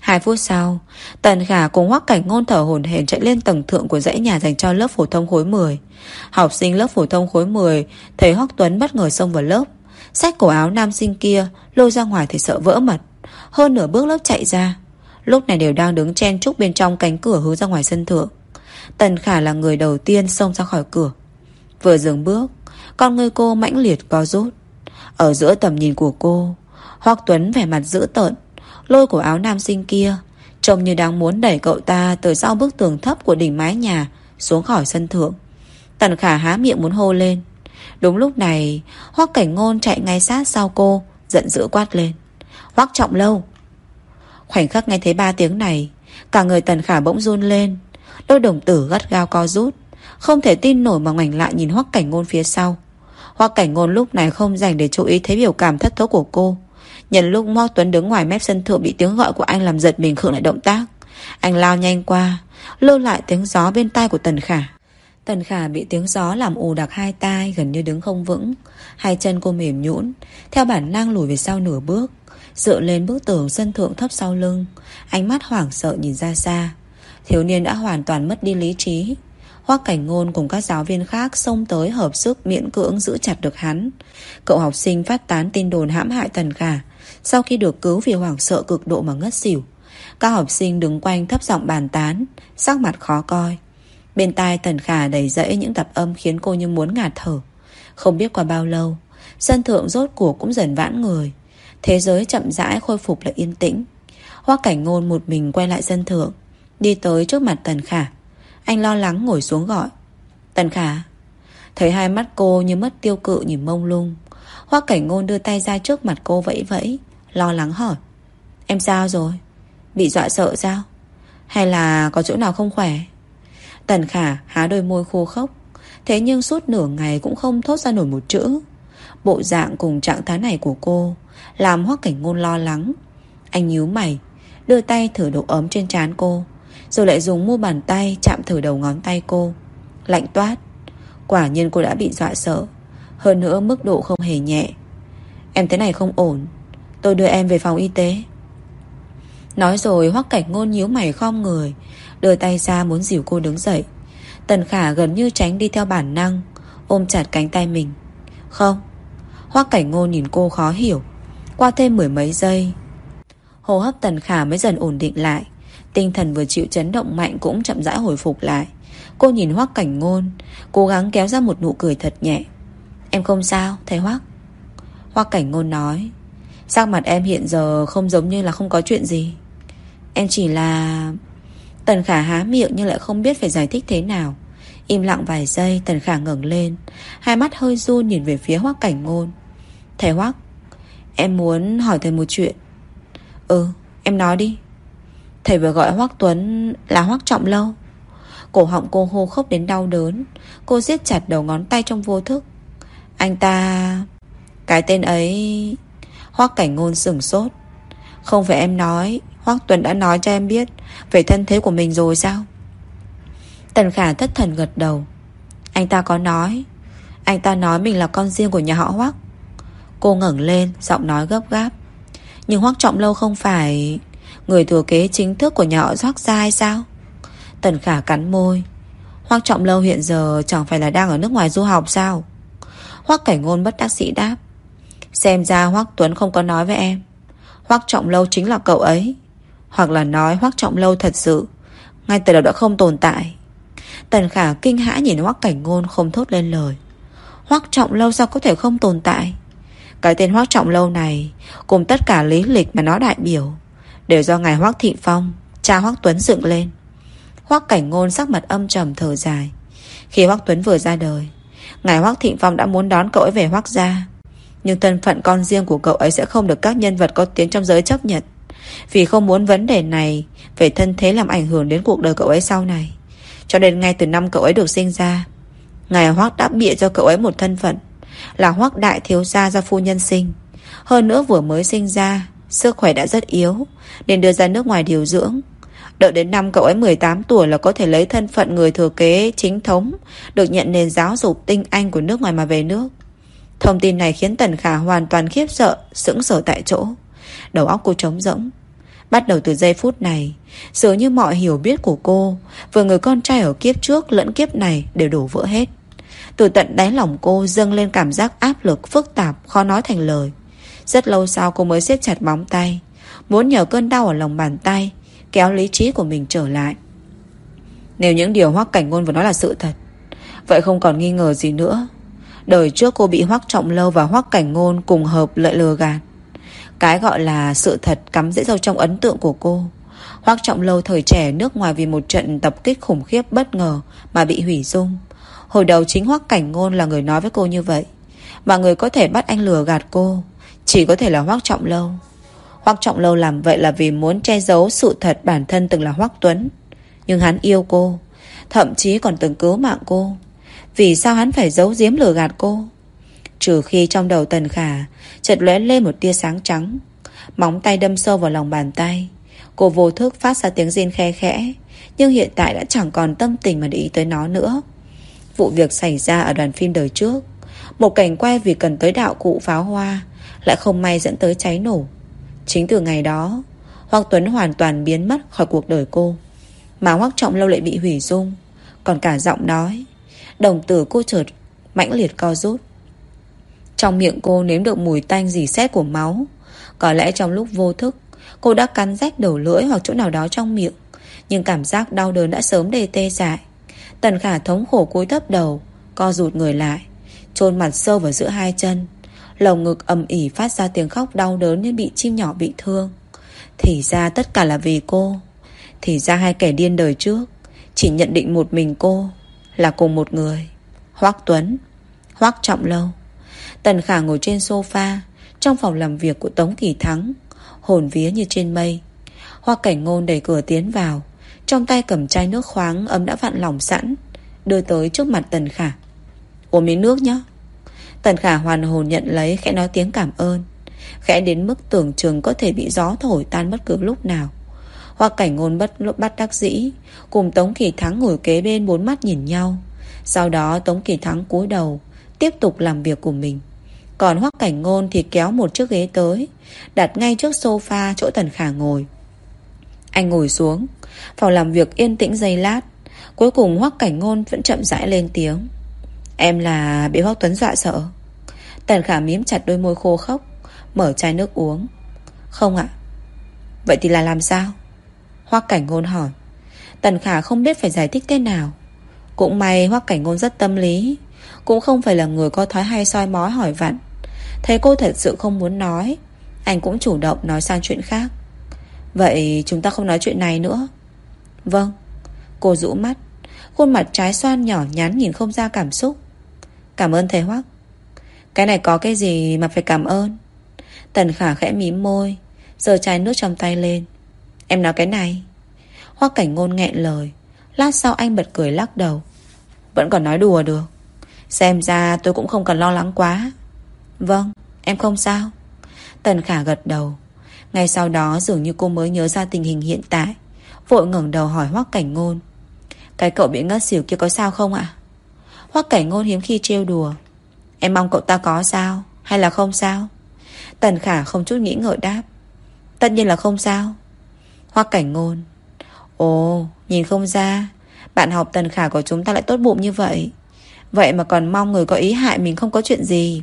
2 phút sau, Tần Khả cùng Hoắc Cảnh Ngôn thở hổn hển chạy lên tầng thượng của dãy nhà dành cho lớp phổ thông khối 10. Học sinh lớp phổ thông khối 10 thấy Hoắc Tuấn bất ngờ xông vào lớp, xách cổ áo nam sinh kia lôi ra ngoài thì sợ vỡ mật, hơn nửa bước lớp chạy ra. Lúc này đều đang đứng chen chúc bên trong cánh cửa hướng ra ngoài sân thượng. Tần Khả là người đầu tiên xông ra khỏi cửa. Vừa dừng bước, con ngươi cô mãnh liệt co rút. Ở giữa tầm nhìn của cô, Hoắc Tuấn vẻ mặt dữ tợn lôi cổ áo nam sinh kia, trông như đang muốn đẩy cậu ta từ sau bức tường thấp của đỉnh mái nhà xuống khỏi sân thượng. Tần Khả há miệng muốn hô lên. Đúng lúc này, Hoắc Cảnh Ngôn chạy ngay sát sau cô, giận dữ quát lên: Hoắc Trọng Lâu! Khoảnh khắc nghe thấy 3 tiếng này, cả người Tần Khả bỗng run lên, đôi đồng tử gắt gao co rút, không thể tin nổi mà ngoảnh lại nhìn Hoắc Cảnh Ngôn phía sau. Hoắc Cảnh Ngôn lúc này không dành để chú ý thấy biểu cảm thất thố của cô. Nhân lúc Hoắc Tuấn đứng ngoài mép sân thượng bị tiếng gọi của anh làm giật mình khựng lại động tác, anh lao nhanh qua, lưu lại tiếng gió bên tai của Tần Khả. Tần Khả bị tiếng gió làm ù đặc hai tai, gần như đứng không vững. Hai chân cô mềm nhũn, theo bản năng lùi về sau nửa bước, dựa lên bức tường sân thượng thấp sau lưng, ánh mắt hoảng sợ nhìn ra xa. Thiếu niên đã hoàn toàn mất đi lý trí. Hoắc Cảnh Ngôn cùng các giáo viên khác xông tới hợp sức miễn cưỡng giữ chặt được hắn. Cậu học sinh phát tán tin đồn hãm hại Tần Khả, sau khi được cứu vì hoảng sợ cực độ mà ngất xỉu. Các học sinh đứng quanh thấp giọng bàn tán, sắc mặt khó coi. Bên tai Tần Khả đầy rẫy những tập âm khiến cô như muốn ngạt thở. Không biết qua bao lâu, sân thượng rốt cuộc cũng dần vãn người. Thế giới chậm rãi khôi phục lại yên tĩnh. Hoắc Cảnh Ngôn một mình quay lại sân thượng, đi tới trước mặt Tần Khả. Anh lo lắng ngồi xuống gọi: Tần Khả. Thấy hai mắt cô như mất tiêu cự nhìn mông lung, Hoắc Cảnh Ngôn đưa tay ra trước mặt cô vẫy vẫy, lo lắng hỏi: Em sao rồi? Bị dọa sợ sao? Hay là có chỗ nào không khỏe? Tần Khả há đôi môi khô khốc, thế nhưng suốt nửa ngày cũng không thốt ra nổi một chữ. Bộ dạng cùng trạng thái này của cô làm Hoắc Cảnh Ngôn lo lắng. Anh nhíu mày, đưa tay thử độ ấm trên trán cô, rồi lại dùng mu bàn tay chạm thử đầu ngón tay cô. Lạnh toát. Quả nhiên cô đã bị dọa sợ, hơn nữa mức độ không hề nhẹ. Em thế này không ổn, tôi đưa em về phòng y tế. Nói rồi Hoắc Cảnh Ngôn nhíu mày khom người, đưa tay ra muốn dìu cô đứng dậy. Tần Khả gần như tránh đi theo bản năng, ôm chặt cánh tay mình. Không. Hoắc Cảnh Ngôn nhìn cô khó hiểu. Qua thêm 10 mấy giây, hô hấp Tần Khả mới dần ổn định lại, tinh thần vừa chịu chấn động mạnh cũng chậm rãi hồi phục lại. Cô nhìn Hoắc Cảnh Ngôn, cố gắng kéo ra một nụ cười thật nhẹ. Em không sao, thầy Hoắc. Hoắc Cảnh Ngôn nói: Sắc mặt em hiện giờ không giống như là không có chuyện gì. Em chỉ là... Tần Khả há miệng nhưng lại không biết phải giải thích thế nào. Im lặng vài giây, Tần Khả ngẩng lên, hai mắt hơi run nhìn về phía Hoắc Cảnh Ngôn. Thầy Hoắc, em muốn hỏi thầy một chuyện. Em nói đi. Thầy vừa gọi Hoắc Tuấn là Hoắc Trọng Lâu. Cổ họng cô hô khốc đến đau đớn. Cô siết chặt đầu ngón tay trong vô thức. Anh ta... Cái tên ấy... Hoắc Cảnh Ngôn sửng sốt. Không phải em nói Hoắc Tuấn đã nói cho em biết về thân thế của mình rồi sao? Tần Khả thất thần gật đầu. Anh ta có nói. Anh ta nói mình là con riêng của nhà họ Hoắc. Cô ngẩng lên, giọng nói gấp gáp. Nhưng Hoắc Trọng Lâu không phải người thừa kế chính thức của nhà họ Hoắc gia hay sao? Tần Khả cắn môi. Hoắc Trọng Lâu hiện giờ chẳng phải là đang ở nước ngoài du học sao? Hoắc Cảnh Ngôn bất đắc dĩ đáp. Xem ra Hoắc Tuấn không có nói với em. Hoắc Trọng Lâu chính là cậu ấy. Hoặc là nói Hoắc Trọng Lâu thật sự ngay từ đầu đã không tồn tại. Tần Khả kinh hãi nhìn Hoắc Cảnh Ngôn không thốt lên lời. Hoắc Trọng Lâu sao có thể không tồn tại? Cái tên Hoắc Trọng Lâu này cùng tất cả lý lịch mà nó đại biểu đều do ngài Hoắc Thịnh Phong, cha Hoắc Tuấn dựng lên. Hoắc Cảnh Ngôn sắc mặt âm trầm thở dài. Khi Hoắc Tuấn vừa ra đời, ngài Hoắc Thịnh Phong đã muốn đón cậu ấy về Hoắc gia, nhưng thân phận con riêng của cậu ấy sẽ không được các nhân vật có tiếng trong giới chấp nhận. Vì không muốn vấn đề này về thân thế làm ảnh hưởng đến cuộc đời cậu ấy sau này, cho nên ngay từ năm cậu ấy được sinh ra, ngài Hoắc đã bịa cho cậu ấy một thân phận là Hoắc đại thiếu gia do phu nhân sinh. Hơn nữa vừa mới sinh ra, sức khỏe đã rất yếu, nên đưa ra nước ngoài điều dưỡng. Đợi đến năm cậu ấy 18 tuổi là có thể lấy thân phận người thừa kế chính thống, được nhận nền giáo dục tinh anh của nước ngoài mà về nước. Thông tin này khiến Tần Khả hoàn toàn khiếp sợ, sững sờ tại chỗ. Đầu óc cô trống rỗng. Bắt đầu từ giây phút này, dường như mọi hiểu biết của cô với người con trai ở kiếp trước lẫn kiếp này đều đổ vỡ hết. Từ tận đáy lòng cô dâng lên cảm giác áp lực phức tạp khó nói thành lời. Rất lâu sau cô mới siết chặt móng tay, muốn nhờ cơn đau ở lòng bàn tay kéo lý trí của mình trở lại. Nếu những điều Hoắc Cảnh Ngôn vừa nói là sự thật, vậy không còn nghi ngờ gì nữa. Đời trước cô bị Hoắc Trọng Lâu và Hoắc Cảnh Ngôn cùng hợp lợi lừa gạt. Cái gọi là sự thật cắm rễ sâu trong ấn tượng của cô. Hoắc Trọng Lâu thời trẻ nước ngoài vì một trận tập kích khủng khiếp bất ngờ mà bị hủy dung. Hồi đầu chính Hoắc Cảnh Ngôn là người nói với cô như vậy, mà người có thể bắt anh lừa gạt cô chỉ có thể là Hoắc Trọng Lâu. Hoắc Trọng Lâu làm vậy là vì muốn che giấu sự thật bản thân từng là Hoắc Tuấn. Nhưng hắn yêu cô, thậm chí còn từng cứu mạng cô. Vì sao hắn phải giấu giếm lừa gạt cô? Trừ khi trong đầu Tần Khả chợt lóe lên một tia sáng trắng. Móng tay đâm sâu vào lòng bàn tay. Cô vô thức phát ra tiếng rên khe khẽ, nhưng hiện tại đã chẳng còn tâm tình mà để ý tới nó nữa. Vụ việc xảy ra ở đoàn phim đời trước. Một cảnh quay vì cần tới đạo cụ pháo hoa lại không may dẫn tới cháy nổ. Chính từ ngày đó, Hoắc Tuấn hoàn toàn biến mất khỏi cuộc đời cô, mà Hoắc Trọng Lâu lại bị hủy dung. Còn cả giọng nói, đồng tử cô chợt mãnh liệt co rút. Trong miệng cô nếm được mùi tanh rỉ sét của máu. Có lẽ trong lúc vô thức cô đã cắn rách đầu lưỡi hoặc chỗ nào đó trong miệng, nhưng cảm giác đau đớn đã sớm để tê dại. Tần Khả thống khổ cúi thấp đầu, co rụt người lại, chôn mặt sâu vào giữa hai chân. Lồng ngực ầm ỉ phát ra tiếng khóc đau đớn như bị chim nhỏ bị thương. Thì ra tất cả là vì cô. Thì ra hai kẻ điên đời trước chỉ nhận định một mình cô là cùng một người, Hoắc Tuấn, Hoắc Trọng Lâu. Tần Khả ngồi trên sofa trong phòng làm việc của Tống Kỳ Thắng, hồn vía như trên mây. Hoắc Cảnh Ngôn đẩy cửa tiến vào, trong tay cầm chai nước khoáng ấm đã vặn lỏng sẵn, đưa tới trước mặt Tần Khả. Uống miếng nước nhé. Tần Khả hoàn hồn nhận lấy, khẽ nói tiếng cảm ơn, khẽ đến mức tưởng chừng có thể bị gió thổi tan bất cứ lúc nào. Hoắc Cảnh Ngôn bất đắc dĩ cùng Tống Kỳ Thắng ngồi kế bên, bốn mắt nhìn nhau. Sau đó Tống Kỳ Thắng cúi đầu tiếp tục làm việc của mình, còn Hoắc Cảnh Ngôn thì kéo một chiếc ghế tới, đặt ngay trước sofa chỗ Tần Khả ngồi. Anh ngồi xuống. Phòng làm việc yên tĩnh giây lát, cuối cùng Hoắc Cảnh Ngôn vẫn chậm rãi lên tiếng. Em là bị Hoắc Tuấn dọa sợ? Tần Khả mím chặt đôi môi khô khốc, mở chai nước uống. Không ạ. Vậy thì là làm sao? Hoắc Cảnh Ngôn hỏi. Tần Khả không biết phải giải thích thế nào. Cũng may Hoắc Cảnh Ngôn rất tâm lý, cũng không phải là người có thói hay soi mói hỏi vặn. Thấy cô thật sự không muốn nói, anh cũng chủ động nói sang chuyện khác. Vậy chúng ta không nói chuyện này nữa. Vâng. Cô rũ mắt, khuôn mặt trái xoan nhỏ nhắn nhìn không ra cảm xúc. Cảm ơn thầy Hoắc. Cái này có cái gì mà phải cảm ơn? Tần Khả khẽ mím môi, giơ chai nước trong tay lên. Em nói cái này. Hoắc Cảnh Ngôn nghẹn lời. Lát sau anh bật cười lắc đầu. Vẫn còn nói đùa được. Xem ra tôi cũng không cần lo lắng quá. Vâng, em không sao. Tần Khả gật đầu. Ngay sau đó dường như cô mới nhớ ra tình hình hiện tại, vội ngẩng đầu hỏi Hoắc Cảnh Ngôn. Cái cậu bị ngất xỉu kia có sao không ạ? Hoắc Cảnh Ngôn hiếm khi trêu đùa. Em mong cậu ta có sao hay là không sao? Tần Khả không chút nghĩ ngợi đáp. Tất nhiên là không sao. Hoắc Cảnh Ngôn. Ồ, nhìn không ra bạn học Tần Khả của chúng ta lại tốt bụng như vậy. Vậy mà còn mong người có ý hại mình không có chuyện gì.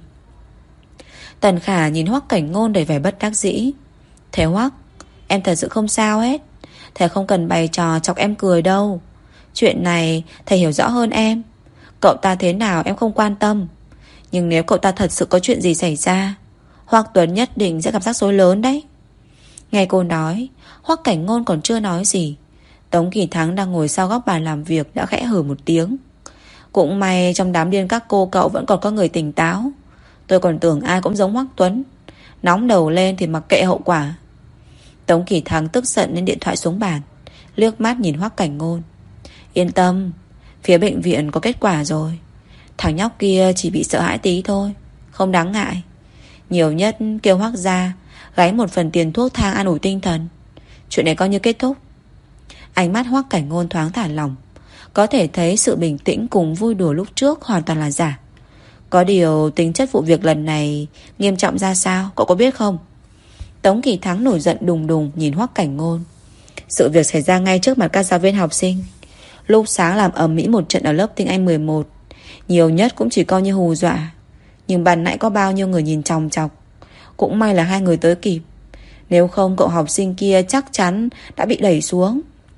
Tần Khả nhìn Hoắc Cảnh Ngôn đầy vẻ bất đắc dĩ. Thế Hoắc, em thật sự không sao hết. Thầy không cần bày trò chọc em cười đâu. Chuyện này thầy hiểu rõ hơn em. Cậu ta thế nào em không quan tâm, nhưng nếu cậu ta thật sự có chuyện gì xảy ra, Hoắc Tuấn nhất định sẽ gặp rắc rối lớn đấy. Nghe cô nói, Hoắc Cảnh Ngôn còn chưa nói gì, Tống Kỳ Thắng đang ngồi sau góc bàn làm việc đã khẽ hừ một tiếng. Cũng may trong đám điên các cô cậu vẫn còn có người tỉnh táo. Tôi còn tưởng ai cũng giống Hoắc Tuấn, nóng đầu lên thì mặc kệ hậu quả. Tống Kỳ Thắng tức giận nên điện thoại xuống bàn, liếc mắt nhìn Hoắc Cảnh Ngôn. Yên tâm, phía bệnh viện có kết quả rồi. Thằng nhóc kia chỉ bị sợ hãi tí thôi, không đáng ngại. Nhiều nhất kêu Hoắc gia gáy một phần tiền thuốc thang an ủi tinh thần. Chuyện này coi như kết thúc. Ánh mắt Hoắc Cảnh Ngôn thoáng thả lỏng, có thể thấy sự bình tĩnh cùng vui đùa lúc trước hoàn toàn là giả. Có điều tính chất vụ việc lần này nghiêm trọng ra sao, cậu có biết không? Tống Kỳ Thắng nổi giận đùng đùng nhìn Hoắc Cảnh Ngôn. Sự việc xảy ra ngay trước mặt các giáo viên học sinh. Lúc sáng làm ầm ĩ một trận ở lớp tiếng Anh 11, nhiều nhất cũng chỉ coi như hù dọa. Nhưng ban nãy có bao nhiêu người nhìn chòng chọc. Cũng may là hai người tới kịp. Nếu không cậu học sinh kia chắc chắn đã bị đẩy xuống.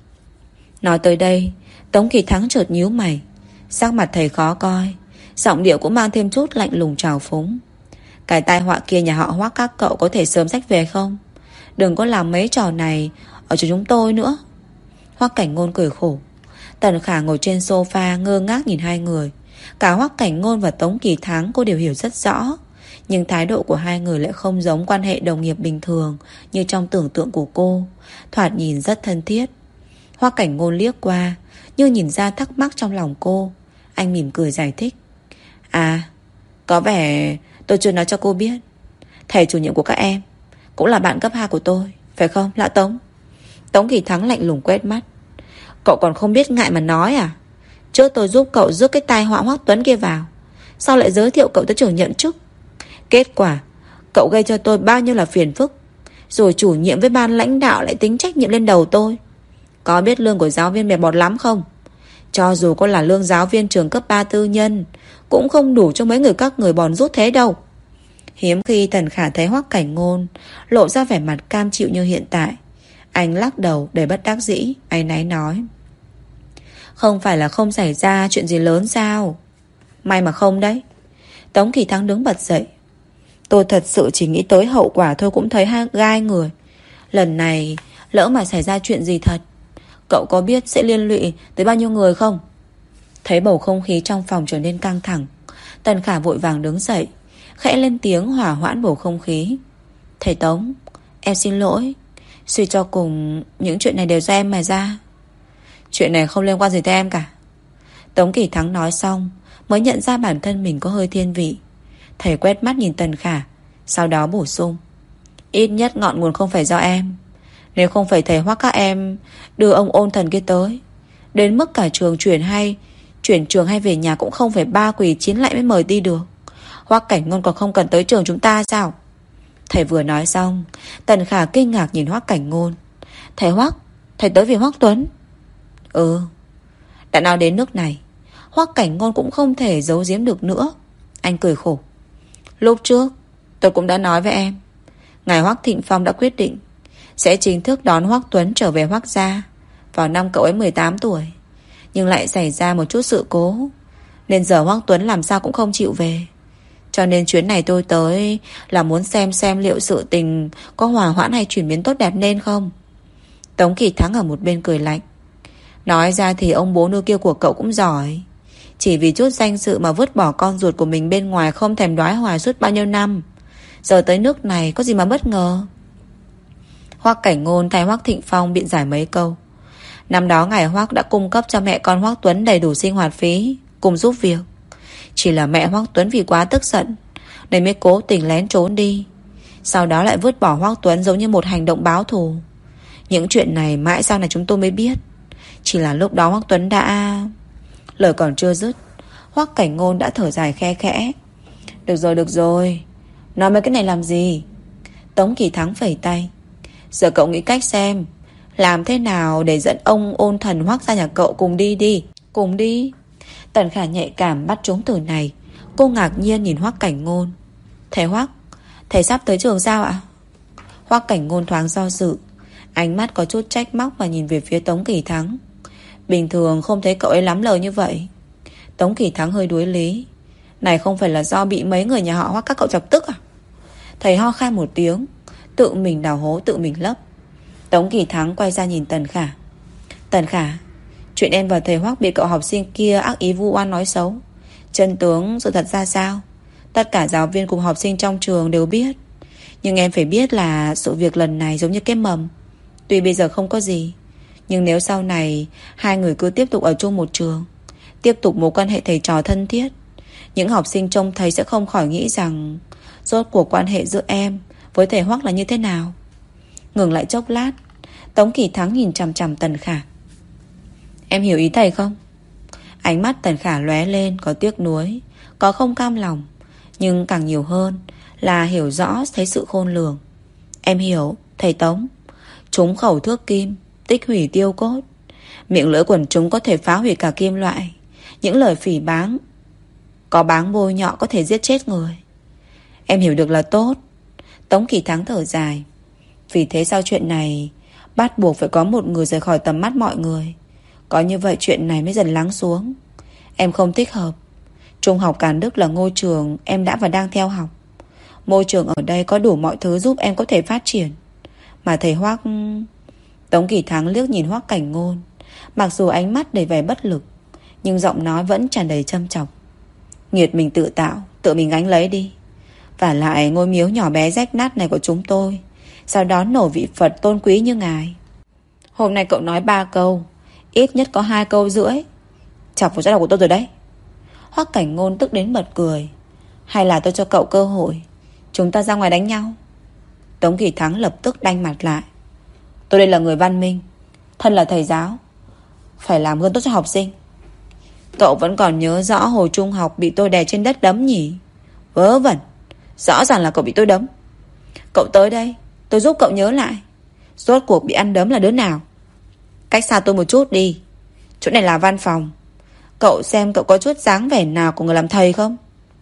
Nói tới đây, Tống Kỳ Thắng chợt nhíu mày. Sắc mặt thầy khó coi, giọng điệu cũng mang thêm chút lạnh lùng trào phúng. Cái tai họa kia nhà họ Hoắc các cậu có thể sớm xách về không? Đừng có làm mấy trò này ở chỗ chúng tôi nữa. Hoắc Cảnh Ngôn cười khổ. Tần Khả ngồi trên sofa ngơ ngác nhìn hai người. Cả Hoắc Cảnh Ngôn và Tống Kỳ Thắng cô đều hiểu rất rõ. Nhưng thái độ của hai người lại không giống quan hệ đồng nghiệp bình thường như trong tưởng tượng của cô. Thoạt nhìn rất thân thiết. Hoắc Cảnh Ngôn liếc qua, như nhìn ra thắc mắc trong lòng cô. Anh mỉm cười giải thích. À, có vẻ tôi chưa nói cho cô biết, thầy chủ nhiệm của các em cũng là bạn cấp 2 của tôi, phải không lão Tống? Tống Kỳ Thắng lạnh lùng quét mắt. Cậu còn không biết ngại mà nói à? Trước tôi giúp cậu rước cái tai họa Hoắc Tuấn kia vào, sao lại giới thiệu cậu tới trường nhận chức? Kết quả cậu gây cho tôi bao nhiêu là phiền phức, rồi chủ nhiệm với ban lãnh đạo lại tính trách nhiệm lên đầu tôi. Có biết lương của giáo viên bè bọt lắm không? Cho dù có là lương giáo viên trường cấp 3 tư nhân cũng không đủ cho mấy người các người bòn rút thế đâu. Hiếm khi Tần Khả thấy Hoắc Cảnh Ngôn lộ ra vẻ mặt cam chịu như hiện tại. Anh lắc đầu đầy bất đắc dĩ, áy náy nói. Không phải là không xảy ra chuyện gì lớn sao? May mà không đấy. Tống Kỳ Thắng đứng bật dậy. Tôi thật sự chỉ nghĩ tới hậu quả thôi cũng thấy gai người. Lần này lỡ mà xảy ra chuyện gì thật, cậu có biết sẽ liên lụy tới bao nhiêu người không? Thấy bầu không khí trong phòng trở nên căng thẳng, Tần Khả vội vàng đứng dậy, khẽ lên tiếng hòa hoãn bầu không khí. Thầy Tống, em xin lỗi. Suy cho cùng những chuyện này đều do em mà ra. Chuyện này không liên quan gì tới em cả. Tống Kỳ Thắng nói xong mới nhận ra bản thân mình có hơi thiên vị. Thầy quét mắt nhìn Tần Khả, sau đó bổ sung. Ít nhất ngọn nguồn không phải do em. Nếu không phải thầy Hoắc các em đưa ông ôn thần kia tới, đến mức cả trường chuyển trường hay về nhà cũng không phải 3 quỳ 9 lại mới mời đi được. Hoắc Cảnh Ngôn còn không cần tới trường chúng ta sao? Thầy vừa nói xong, Tần Khả kinh ngạc nhìn Hoắc Cảnh Ngôn. Thầy Hoắc, thầy tới vì Hoắc Tuấn? Ừ. Đã nào đến nước này, Hoắc Cảnh Ngôn cũng không thể giấu giếm được nữa. Anh cười khổ. Lúc trước tôi cũng đã nói với em, ngài Hoắc Thịnh Phong đã quyết định sẽ chính thức đón Hoắc Tuấn trở về Hoắc gia vào năm cậu ấy 18 tuổi. Nhưng lại xảy ra một chút sự cố, nên giờ Hoắc Tuấn làm sao cũng không chịu về. Cho nên chuyến này tôi tới là muốn xem liệu sự tình có hòa hoãn hay chuyển biến tốt đẹp nên không. Tống Kỳ Thắng ở một bên cười lạnh. Nói ra thì ông bố nuôi kia của cậu cũng giỏi. Chỉ vì chút danh dự mà vứt bỏ con ruột của mình bên ngoài không thèm đoái hoài suốt bao nhiêu năm. Giờ tới nước này có gì mà bất ngờ. Hoắc Cảnh Ngôn thay Hoắc Thịnh Phong biện giải mấy câu. Năm đó ngài Hoắc đã cung cấp cho mẹ con Hoắc Tuấn đầy đủ sinh hoạt phí, cùng giúp việc. Chỉ là mẹ Hoắc Tuấn vì quá tức giận nên mới cố tình lén trốn đi, sau đó lại vứt bỏ Hoắc Tuấn giống như một hành động báo thù. Những chuyện này mãi sau này chúng tôi mới biết. Chỉ là lúc đó Hoắc Tuấn đã... Lời còn chưa dứt, Hoắc Cảnh Ngôn đã thở dài khe khẽ. Được rồi, nói mấy cái này làm gì? Tống Kỳ Thắng phẩy tay. Giờ cậu nghĩ cách xem làm thế nào để dẫn ông ôn thần Hoắc ra nhà cậu cùng đi. Cùng đi. Tần Khả nhạy cảm bắt trúng từ này. Cô ngạc nhiên nhìn Hoắc Cảnh Ngôn. Thầy Hoắc, thầy sắp tới trường sao ạ? Hoắc Cảnh Ngôn thoáng do dự, ánh mắt có chút trách móc và nhìn về phía Tống Kỳ Thắng. Bình thường không thấy cậu ấy lắm lời như vậy. Tống Kỳ Thắng hơi đuối lý. Này không phải là do bị mấy người nhà họ Hoắc các cậu chọc tức à? Thầy ho khan một tiếng, tự mình đào hố tự mình lấp. Tống Kỳ Thắng quay ra nhìn Tần Khả. Tần Khả, chuyện em và thầy Hoắc bị cậu học sinh kia ác ý vu oan nói xấu, chân tướng sự thật ra sao? Tất cả giáo viên cùng học sinh trong trường đều biết. Nhưng em phải biết là sự việc lần này giống như cái mầm. Tuy bây giờ không có gì, nhưng nếu sau này hai người cứ tiếp tục ở chung một trường, tiếp tục mối quan hệ thầy trò thân thiết, những học sinh trông thấy sẽ không khỏi nghĩ rằng rốt cuộc quan hệ giữa em với thầy Hoắc là như thế nào. Ngừng lại chốc lát, Tống Kỳ Thắng nhìn chằm chằm Tần Khả. Em hiểu ý thầy không? Ánh mắt Tần Khả lóe lên, có tiếc nuối, có không cam lòng, nhưng càng nhiều hơn là hiểu rõ thấy sự khôn lường. Em hiểu, thầy Tống. Trúng khẩu thước kim, tích hủy tiêu cốt. Miệng lưỡi quần chúng có thể phá hủy cả kim loại. Những lời phỉ báng, có báng bôi nhọ có thể giết chết người. Em hiểu được là tốt. Tống Kỳ Thắng thở dài. Vì thế sau chuyện này bắt buộc phải có một người rời khỏi tầm mắt mọi người. Có như vậy chuyện này mới dần lắng xuống. Em không thích hợp. Trung học Càn Đức là ngôi trường em đã và đang theo học. Môi trường ở đây có đủ mọi thứ giúp em có thể phát triển. Mà thầy Hoắc... Tống Kỳ Thắng liếc nhìn Hoắc Cảnh Ngôn. Mặc dù ánh mắt đầy vẻ bất lực, nhưng giọng nói vẫn tràn đầy châm chọc. Nghiệt mình tự tạo, tự mình gánh lấy đi. Và lại ngôi miếu nhỏ bé rách nát này của chúng tôi sau đó nổ vị Phật tôn quý như ngài. Hôm nay cậu nói 3 câu, ít nhất có 2 câu rưỡi. Chọc vào chỗ đầu của tôi rồi đấy. Hoắc Cảnh Ngôn tức đến bật cười. Hay là tôi cho cậu cơ hội, chúng ta ra ngoài đánh nhau? Tống Kỳ Thắng lập tức đanh mặt lại. Tôi đây là người văn minh, thân là thầy giáo, phải làm gương tốt cho học sinh. Cậu vẫn còn nhớ rõ hồi trung học bị tôi đè trên đất đấm nhỉ? Vớ vẩn. Rõ ràng là cậu bị tôi đấm. Cậu tới đây, tôi giúp cậu nhớ lại. Rốt cuộc bị ăn đấm là đứa nào? Cách xa tôi một chút đi. Chỗ này là văn phòng. Cậu xem cậu có chút dáng vẻ nào của người làm thầy không?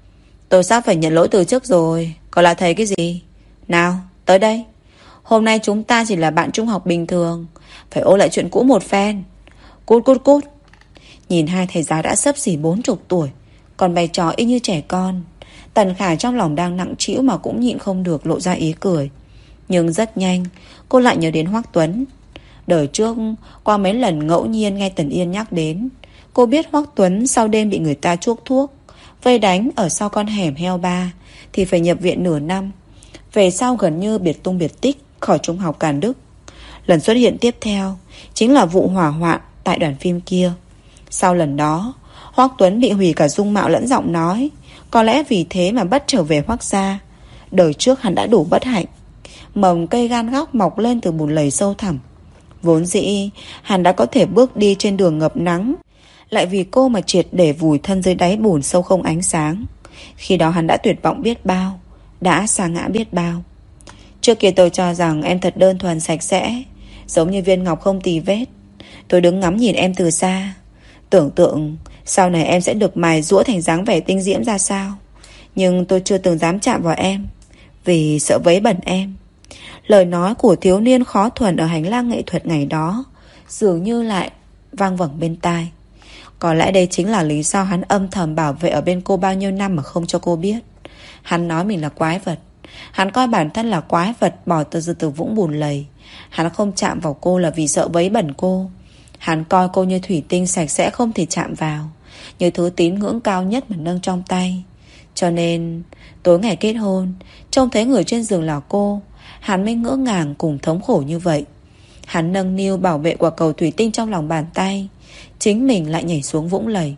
Tôi sắp phải nhận lỗi từ trước rồi. Còn là thầy cái gì? Nào, tới đây. Hôm nay chúng ta chỉ là bạn trung học bình thường, phải ôn lại chuyện cũ một phen. Cút cút cút. Nhìn hai thầy giáo đã xấp xỉ 40 tuổi, còn bày trò y như trẻ con, Tần Khả trong lòng đang nặng trĩu mà cũng nhịn không được lộ ra ý cười. Nhưng rất nhanh cô lại nhớ đến Hoắc Tuấn. Đời trước qua mấy lần ngẫu nhiên nghe Tần Yên nhắc đến, cô biết Hoắc Tuấn sau đêm bị người ta chuốc thuốc, vây đánh ở sau con hẻm heo ba, thì phải nhập viện nửa năm. Về sau gần như biệt tung biệt tích khỏi trung học Càn Đức. Lần xuất hiện tiếp theo chính là vụ hỏa hoạn tại đoàn phim kia. Sau lần đó, Hoắc Tuấn bị hủy cả dung mạo lẫn giọng nói. Có lẽ vì thế mà bất trở về Hoắc gia. Đời trước hắn đã đủ bất hạnh. Mầm cây gan góc mọc lên từ bùn lầy sâu thẳm. Vốn dĩ hắn đã có thể bước đi trên đường ngập nắng, lại vì cô mà triệt để vùi thân dưới đáy bùn sâu không ánh sáng. Khi đó hắn đã tuyệt vọng biết bao, đã sa ngã biết bao. Trước kia tôi cho rằng em thật đơn thuần sạch sẽ, giống như viên ngọc không tì vết. Tôi đứng ngắm nhìn em từ xa, tưởng tượng sau này em sẽ được mài giũa thành dáng vẻ tinh diễm ra sao. Nhưng tôi chưa từng dám chạm vào em, vì sợ vấy bẩn em. Lời nói của thiếu niên khó thuần ở hành lang nghệ thuật ngày đó dường như lại vang vẳng bên tai. Có lẽ đây chính là lý do hắn âm thầm bảo vệ ở bên cô bao nhiêu năm mà không cho cô biết. Hắn nói mình là quái vật. Hắn coi bản thân là quái vật bỏ từ vũng bùn lầy. Hắn không chạm vào cô là vì sợ vấy bẩn cô. Hắn coi cô như thủy tinh sạch sẽ không thể chạm vào, như thứ tín ngưỡng cao nhất mà nâng trong tay. Cho nên tối ngày kết hôn, trông thấy người trên giường là cô, hắn mới ngỡ ngàng cùng thống khổ như vậy. Hắn nâng niu bảo vệ quả cầu thủy tinh trong lòng bàn tay, chính mình lại nhảy xuống vũng lầy.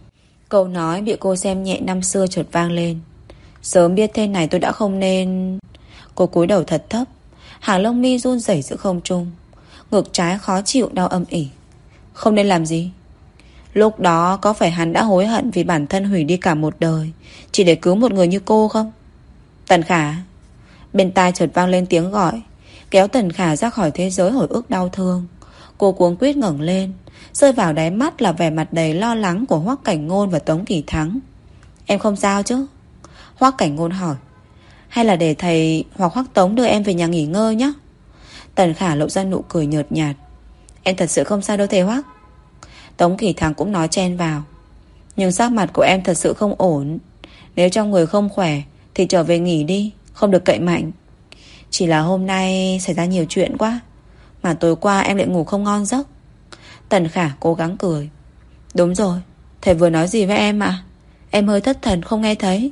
Câu nói bị cô xem nhẹ năm xưa chợt vang lên. Sớm biết thế này tôi đã không nên... Cô cúi đầu thật thấp, hàng lông mi run rẩy giữa không trung, ngực trái khó chịu đau âm ỉ. Không nên làm gì? Lúc đó có phải hắn đã hối hận vì bản thân hủy đi cả một đời chỉ để cứu một người như cô không? Tần Khả. Bên tai chợt vang lên tiếng gọi, kéo Tần Khả ra khỏi thế giới hồi ức đau thương. Cô cuống quýt ngẩng lên, rơi vào đáy mắt là vẻ mặt đầy lo lắng của Hoắc Cảnh Ngôn và Tống Kỳ Thắng. Em không sao chứ? Hoắc Cảnh Ngôn hỏi. Hay là để thầy hoặc Hoắc Tống đưa em về nhà nghỉ ngơi nhé? Tần Khả lộ ra nụ cười nhợt nhạt. Em thật sự không sao đâu thầy Hoắc. Tống Kỳ Thắng cũng nói chen vào. Nhưng sắc mặt của em thật sự không ổn. Nếu trong người không khỏe thì trở về nghỉ đi, không được cậy mạnh. Chỉ là hôm nay xảy ra nhiều chuyện quá, mà tối qua em lại ngủ không ngon giấc. Tần Khả cố gắng cười. Đúng rồi, thầy vừa nói gì với em ạ? Em hơi thất thần không nghe thấy.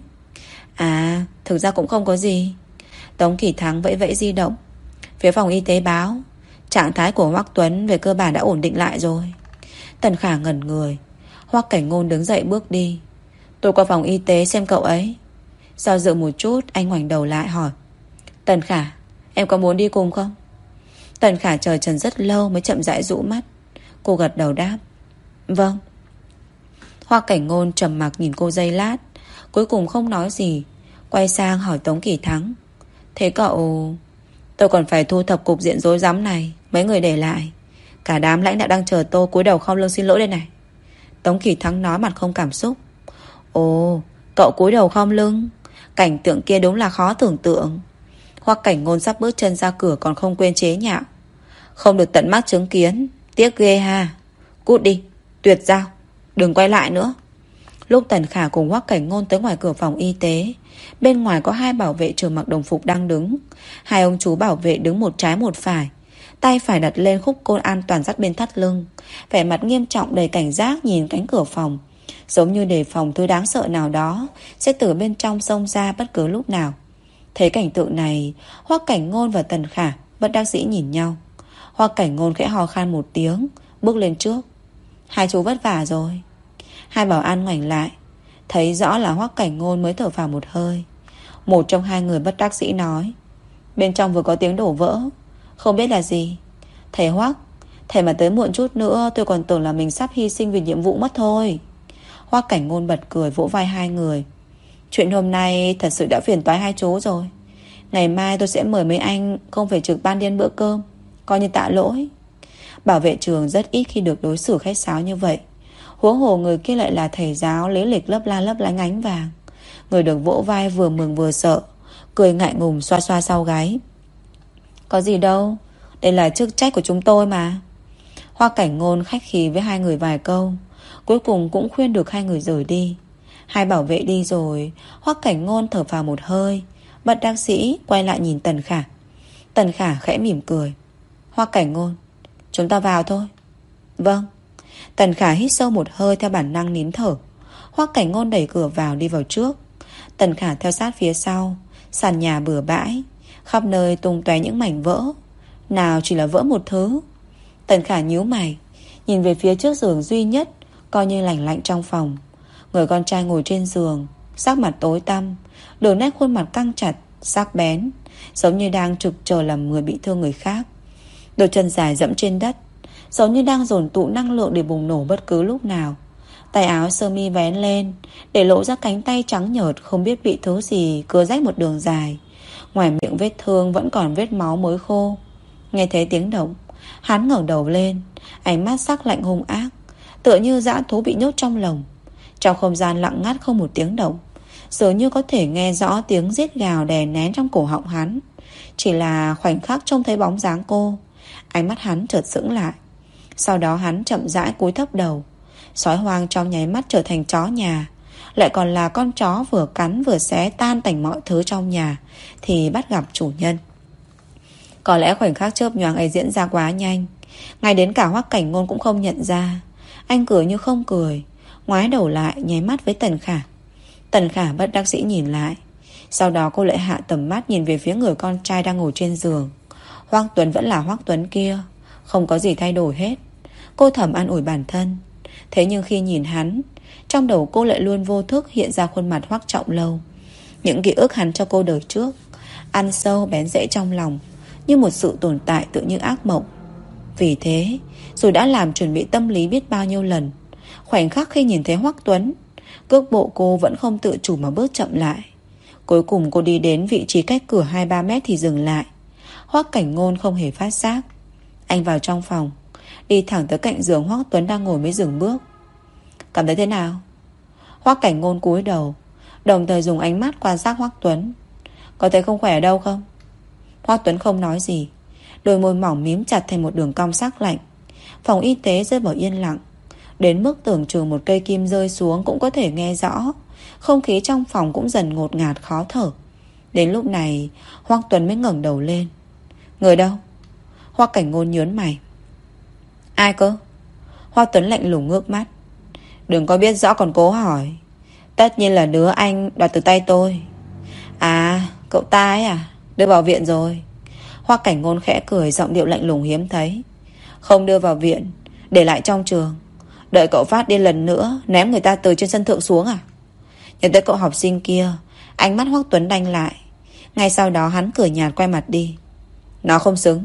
À, thực ra cũng không có gì. Tống Kỳ Thắng vẫy vẫy di động. Phía phòng y tế báo trạng thái của Hoắc Tuấn về cơ bản đã ổn định lại rồi. Tần Khả ngẩn người. Hoắc Cảnh Ngôn đứng dậy bước đi. Tôi qua phòng y tế xem cậu ấy. Do dự một chút, anh ngoảnh đầu lại hỏi. Tần Khả, em có muốn đi cùng không? Tần Khả chờ trần rất lâu mới chậm rãi rũ mắt. Cô gật đầu đáp. Vâng. Hoắc Cảnh Ngôn trầm mặc nhìn cô giây lát, cuối cùng không nói gì, quay sang hỏi Tống Kỳ Thắng. Thế cậu... Tôi còn phải thu thập cục diện rối rắm này mấy người để lại. Cả đám lãnh đạo đang chờ tôi cúi đầu khom lưng xin lỗi đây này. Tống Kỳ Thắng nói mặt không cảm xúc. Ồ, cậu cúi đầu khom lưng. Cảnh tượng kia đúng là khó tưởng tượng. Hoắc Cảnh Ngôn sắp bước chân ra cửa còn không quên chế nhạo. Không được tận mắt chứng kiến, tiếc ghê ha. Cút đi, tuyệt giao, đừng quay lại nữa. Lúc Tần Khả cùng Hoắc Cảnh Ngôn tới ngoài cửa phòng y tế, bên ngoài có hai bảo vệ trường mặc đồng phục đang đứng. Hai ông chú bảo vệ đứng một trái một phải, tay phải đặt lên khúc côn an toàn dắt bên thắt lưng, vẻ mặt nghiêm trọng đầy cảnh giác nhìn cánh cửa phòng, giống như đề phòng thứ đáng sợ nào đó sẽ từ bên trong xông ra bất cứ lúc nào. Thấy cảnh tượng này, Hoắc Cảnh Ngôn và Tần Khả bất đắc dĩ nhìn nhau. Hoắc Cảnh Ngôn khẽ hò khan một tiếng, bước lên trước. Hai chú vất vả rồi. Hai bảo an ngoảnh lại, thấy rõ là Hoắc Cảnh Ngôn mới thở phào một hơi. Một trong hai người bất đắc dĩ nói, bên trong vừa có tiếng đổ vỡ, không biết là gì. Thầy Hoắc, thầy mà tới muộn chút nữa tôi còn tưởng là mình sắp hy sinh vì nhiệm vụ mất thôi. Hoắc Cảnh Ngôn bật cười vỗ vai hai người. Chuyện hôm nay thật sự đã phiền toái hai chú rồi. Ngày mai tôi sẽ mời mấy anh không phải trực ban điên bữa cơm, coi như tạ lỗi. Bảo vệ trường rất ít khi được đối xử khách sáo như vậy. Huống hồ người kia lại là thầy giáo lý lịch lấp la lấp lánh ánh vàng. Người được vỗ vai vừa mừng vừa sợ, cười ngại ngùng xoa xoa sau gáy. Có gì đâu, đây là chức trách của chúng tôi mà. Hoắc Cảnh Ngôn khách khí với hai người vài câu, cuối cùng cũng khuyên được hai người rời đi. Hai bảo vệ đi rồi, Hoắc Cảnh Ngôn thở phào một hơi, bất đắc dĩ quay lại nhìn Tần Khả. Tần Khả khẽ mỉm cười. Hoắc Cảnh Ngôn, chúng ta vào thôi. Vâng. Tần Khả hít sâu một hơi theo bản năng nín thở. Hoắc Cảnh Ngôn đẩy cửa vào đi vào trước. Tần Khả theo sát phía sau. Sàn nhà bừa bãi, khắp nơi tung tóe những mảnh vỡ. Nào chỉ là vỡ một thứ. Tần Khả nhíu mày, nhìn về phía trước giường duy nhất coi như lành lạnh trong phòng. Người con trai ngồi trên giường, sắc mặt tối tăm, đường nét khuôn mặt căng chặt, sắc bén, giống như đang trực chờ làm người bị thương người khác. Đôi chân dài dẫm trên đất, giống như đang dồn tụ năng lượng để bùng nổ bất cứ lúc nào. Tay áo sơ mi vén lên, để lộ ra cánh tay trắng nhợt không biết bị thứ gì cưa rách một đường dài. Ngoài miệng vết thương vẫn còn vết máu mới khô. Nghe thấy tiếng động, hắn ngẩng đầu lên, ánh mắt sắc lạnh hung ác, tựa như dã thú bị nhốt trong lồng. Trong không gian lặng ngắt không một tiếng động, dường như có thể nghe rõ tiếng rít gào đè nén trong cổ họng hắn. Chỉ là khoảnh khắc trông thấy bóng dáng cô, ánh mắt hắn chợt sững lại. Sau đó hắn chậm rãi cúi thấp đầu. Sói hoang trong nháy mắt trở thành chó nhà, lại còn là con chó vừa cắn vừa xé tan tành mọi thứ trong nhà thì bắt gặp chủ nhân. Có lẽ khoảnh khắc chớp nhoáng ấy diễn ra quá nhanh, ngay đến cả Hoắc Cảnh Ngôn cũng không nhận ra. Anh cười như không cười, ngoái đầu lại nháy mắt với Tần Khả. Tần Khả bất đắc dĩ nhìn lại. Sau đó cô lại hạ tầm mắt nhìn về phía người con trai đang ngồi trên giường. Hoắc Tuấn vẫn là Hoắc Tuấn kia, không có gì thay đổi hết. Cô thầm an ủi bản thân. Thế nhưng khi nhìn hắn, trong đầu cô lại luôn vô thức hiện ra khuôn mặt Hoắc Trọng Lâu. Những ký ức hắn cho cô đời trước, ăn sâu bén rễ trong lòng, như một sự tồn tại tự như ác mộng. Vì thế, dù đã làm chuẩn bị tâm lý biết bao nhiêu lần, khoảnh khắc khi nhìn thấy Hoắc Tuấn, cước bộ cô vẫn không tự chủ mà bước chậm lại. Cuối cùng cô đi đến vị trí cách cửa 2-3 mét thì dừng lại. Hoắc Cảnh Ngôn không hề phát giác. Anh vào trong phòng, đi thẳng tới cạnh giường Hoắc Tuấn đang ngồi mới dừng bước. Cảm thấy thế nào? Hoắc Cảnh Ngôn cúi đầu, đồng thời dùng ánh mắt quan sát Hoắc Tuấn. Có thấy không khỏe ở đâu không? Hoắc Tuấn không nói gì, đôi môi mỏng mím chặt thành một đường cong sắc lạnh. Phòng y tế rơi vào yên lặng, đến mức tưởng chừng một cây kim rơi xuống cũng có thể nghe rõ. Không khí trong phòng cũng dần ngột ngạt khó thở. Đến lúc này Hoắc Tuấn mới ngẩng đầu lên. Người đâu? Hoắc Cảnh Ngôn nhớn mày. Ai cơ? Hoắc Tuấn lạnh lùng ngước mắt. Đừng có biết rõ còn cố hỏi. Tất nhiên là đứa anh đoạt từ tay tôi. À, cậu ta ấy à? Đưa vào viện rồi. Hoắc Cảnh Ngôn khẽ cười, giọng điệu lạnh lùng hiếm thấy. Không đưa vào viện, để lại trong trường. Đợi cậu phát điên lần nữa ném người ta từ trên sân thượng xuống à? Nhớ tới cậu học sinh kia, ánh mắt Hoắc Tuấn đanh lại. Ngay sau đó hắn cười nhạt quay mặt đi. Nó không xứng.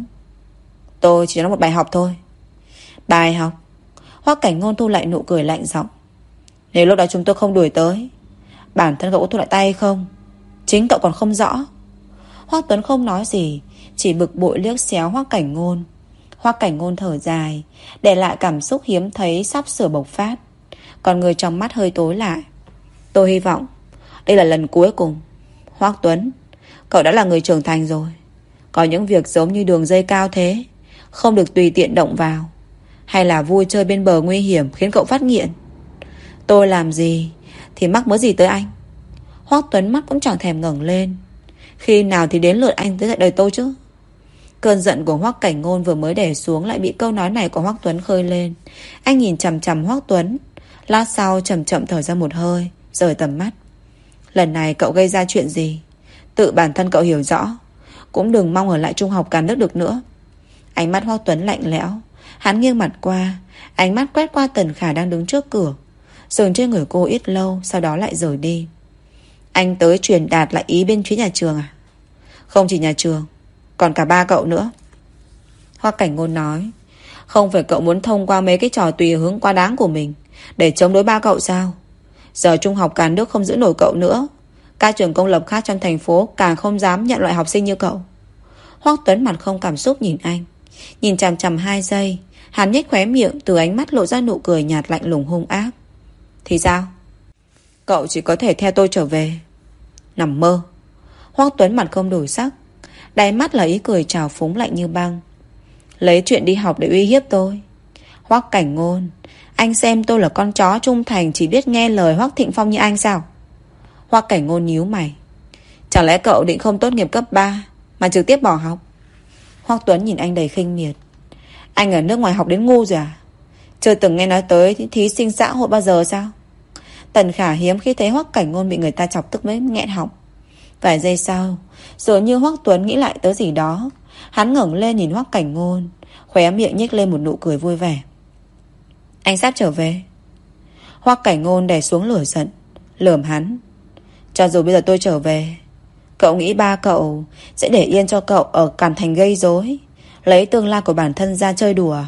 Tôi chỉ nói một bài học thôi. Bài học? Hoắc Cảnh Ngôn thu lại nụ cười lạnh giọng. Nếu lúc đó chúng tôi không đuổi tới, bản thân cậu có thu lại tay không? Chính cậu còn không rõ. Hoắc Tuấn không nói gì, chỉ bực bội liếc xéo Hoắc Cảnh Ngôn. Hoắc Cảnh Ngôn thở dài, để lại cảm xúc hiếm thấy sắp sửa bộc phát. Còn người trong mắt hơi tối lại. Tôi hy vọng đây là lần cuối cùng. Hoắc Tuấn, cậu đã là người trưởng thành rồi. Có những việc giống như đường dây cao thế không được tùy tiện động vào. Hay là vui chơi bên bờ nguy hiểm khiến cậu phát nghiện. Tôi làm gì thì mắc mớ gì tới anh? Hoắc Tuấn mắt cũng chẳng thèm ngẩng lên. Khi nào thì đến lượt anh tới dạy đời tôi chứ? Cơn giận của Hoắc Cảnh Ngôn vừa mới đè xuống lại bị câu nói này của Hoắc Tuấn khơi lên. Anh nhìn chằm chằm Hoắc Tuấn, lát sau chậm chậm thở ra một hơi, rời tầm mắt. Lần này cậu gây ra chuyện gì, tự bản thân cậu hiểu rõ. Cũng đừng mong ở lại trung học Càn Đức được nữa. Ánh mắt Hoắc Tuấn lạnh lẽo. Hắn nghiêng mặt qua, ánh mắt quét qua Tần Khả đang đứng trước cửa, dừng trên người cô ít lâu, sau đó lại rời đi. Anh tới truyền đạt lại ý bên phía nhà trường à? Không chỉ nhà trường, còn cả ba cậu nữa. Hoắc Cảnh Ngôn nói. Không phải cậu muốn thông qua mấy cái trò tùy hứng quá đáng của mình để chống đối ba cậu sao? Giờ trung học Càn Đức không giữ nổi cậu nữa, các trường công lập khác trong thành phố càng không dám nhận loại học sinh như cậu. Hoắc Tuấn mặt không cảm xúc nhìn anh, nhìn chằm chằm 2 giây. Hắn nhếch khóe miệng, từ ánh mắt lộ ra nụ cười nhạt lạnh lùng hung ác. Thì sao? Cậu chỉ có thể theo tôi trở về. Nằm mơ. Hoắc Tuấn mặt không đổi sắc, đáy mắt là ý cười trào phúng lạnh như băng. Lấy chuyện đi học để uy hiếp tôi? Hoắc Cảnh Ngôn, anh xem tôi là con chó trung thành chỉ biết nghe lời Hoắc Thịnh Phong như anh sao? Hoắc Cảnh Ngôn nhíu mày. Chẳng lẽ cậu định không tốt nghiệp cấp 3 mà trực tiếp bỏ học? Hoắc Tuấn nhìn anh đầy khinh miệt. Anh ở nước ngoài học đến ngu rồi à? Chưa từng nghe nói tới thí sinh xã hội bao giờ sao? Tần Khả hiếm khi thấy Hoắc Cảnh Ngôn bị người ta chọc tức mới nghẹn họng. Vài giây sau, dường như Hoắc Tuấn nghĩ lại tới gì đó, hắn ngẩng lên nhìn Hoắc Cảnh Ngôn, khóe miệng nhếch lên một nụ cười vui vẻ. Anh sắp trở về. Hoắc Cảnh Ngôn đè xuống lửa giận, lườm hắn. Cho dù bây giờ tôi trở về, cậu nghĩ ba cậu sẽ để yên cho cậu ở Càn Thành gây rối, lấy tương lai của bản thân ra chơi đùa?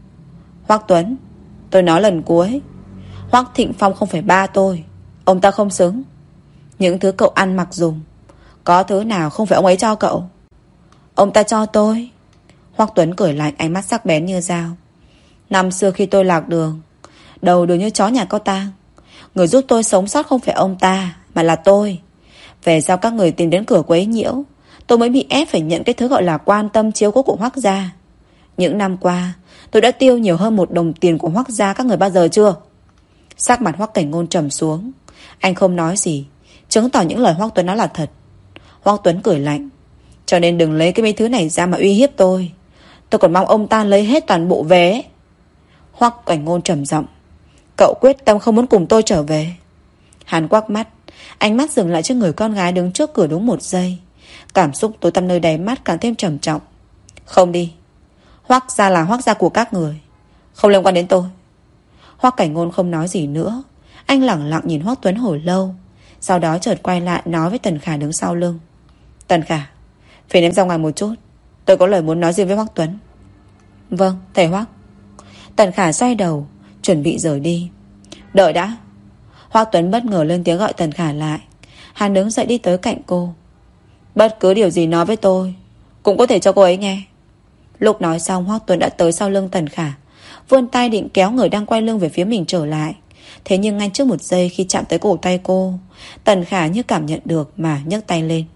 Hoắc Tuấn, tôi nói lần cuối, Hoắc Thịnh Phong không phải ba tôi. Ông ta không xứng. Những thứ cậu ăn mặc dùng, có thứ nào không phải ông ấy cho cậu? Ông ta cho tôi. Hoắc Tuấn cười lạnh, ánh mắt sắc bén như dao. Năm xưa khi tôi lạc đường, đầu đường như chó nhà có tang, người giúp tôi sống sót không phải ông ta, mà là tôi. Về sau các người tìm đến cửa quấy nhiễu, tôi mới bị ép phải nhận cái thứ gọi là quan tâm chiếu cố của Hoắc gia. Những năm qua, tôi đã tiêu nhiều hơn 1 đồng tiền của Hoắc gia các người bao giờ chưa? Sắc mặt Hoắc Cảnh Ngôn trầm xuống. Anh không nói gì, chứng tỏ những lời Hoắc Tuấn nói là thật. Hoắc Tuấn cười lạnh. Cho nên đừng lấy cái mấy thứ này ra mà uy hiếp tôi. Tôi còn mong ông ta lấy hết toàn bộ về. Hoắc Cảnh Ngôn trầm giọng. Cậu quyết tâm không muốn cùng tôi trở về? Hắn quắc mắt, ánh mắt dừng lại trên người con gái đứng trước cửa đúng 1 giây. Cảm xúc tối tăm nơi đáy mắt càng thêm trầm trọng. Không đi. Hoắc gia là Hoắc gia của các người, không liên quan đến tôi. Hoắc Cảnh Ngôn không nói gì nữa. Anh lẳng lặng nhìn Hoắc Tuấn hồi lâu, sau đó chợt quay lại nói với Tần Khả đứng sau lưng. Tần Khả, phiền em ra ngoài một chút, tôi có lời muốn nói riêng với Hoắc Tuấn. Vâng, thầy Hoắc. Tần Khả xoay đầu, chuẩn bị rời đi. Đợi đã. Hoắc Tuấn bất ngờ lên tiếng gọi Tần Khả lại. Hắn đứng dậy đi tới cạnh cô. Bất cứ điều gì nói với tôi cũng có thể cho cô ấy nghe. Lúc nói xong, Hoắc Tuấn đã tới sau lưng Tần Khả, vươn tay định kéo người đang quay lưng về phía mình trở lại. Thế nhưng ngay trước 1 giây khi chạm tới cổ tay cô, Tần Khả như cảm nhận được mà nhấc tay lên.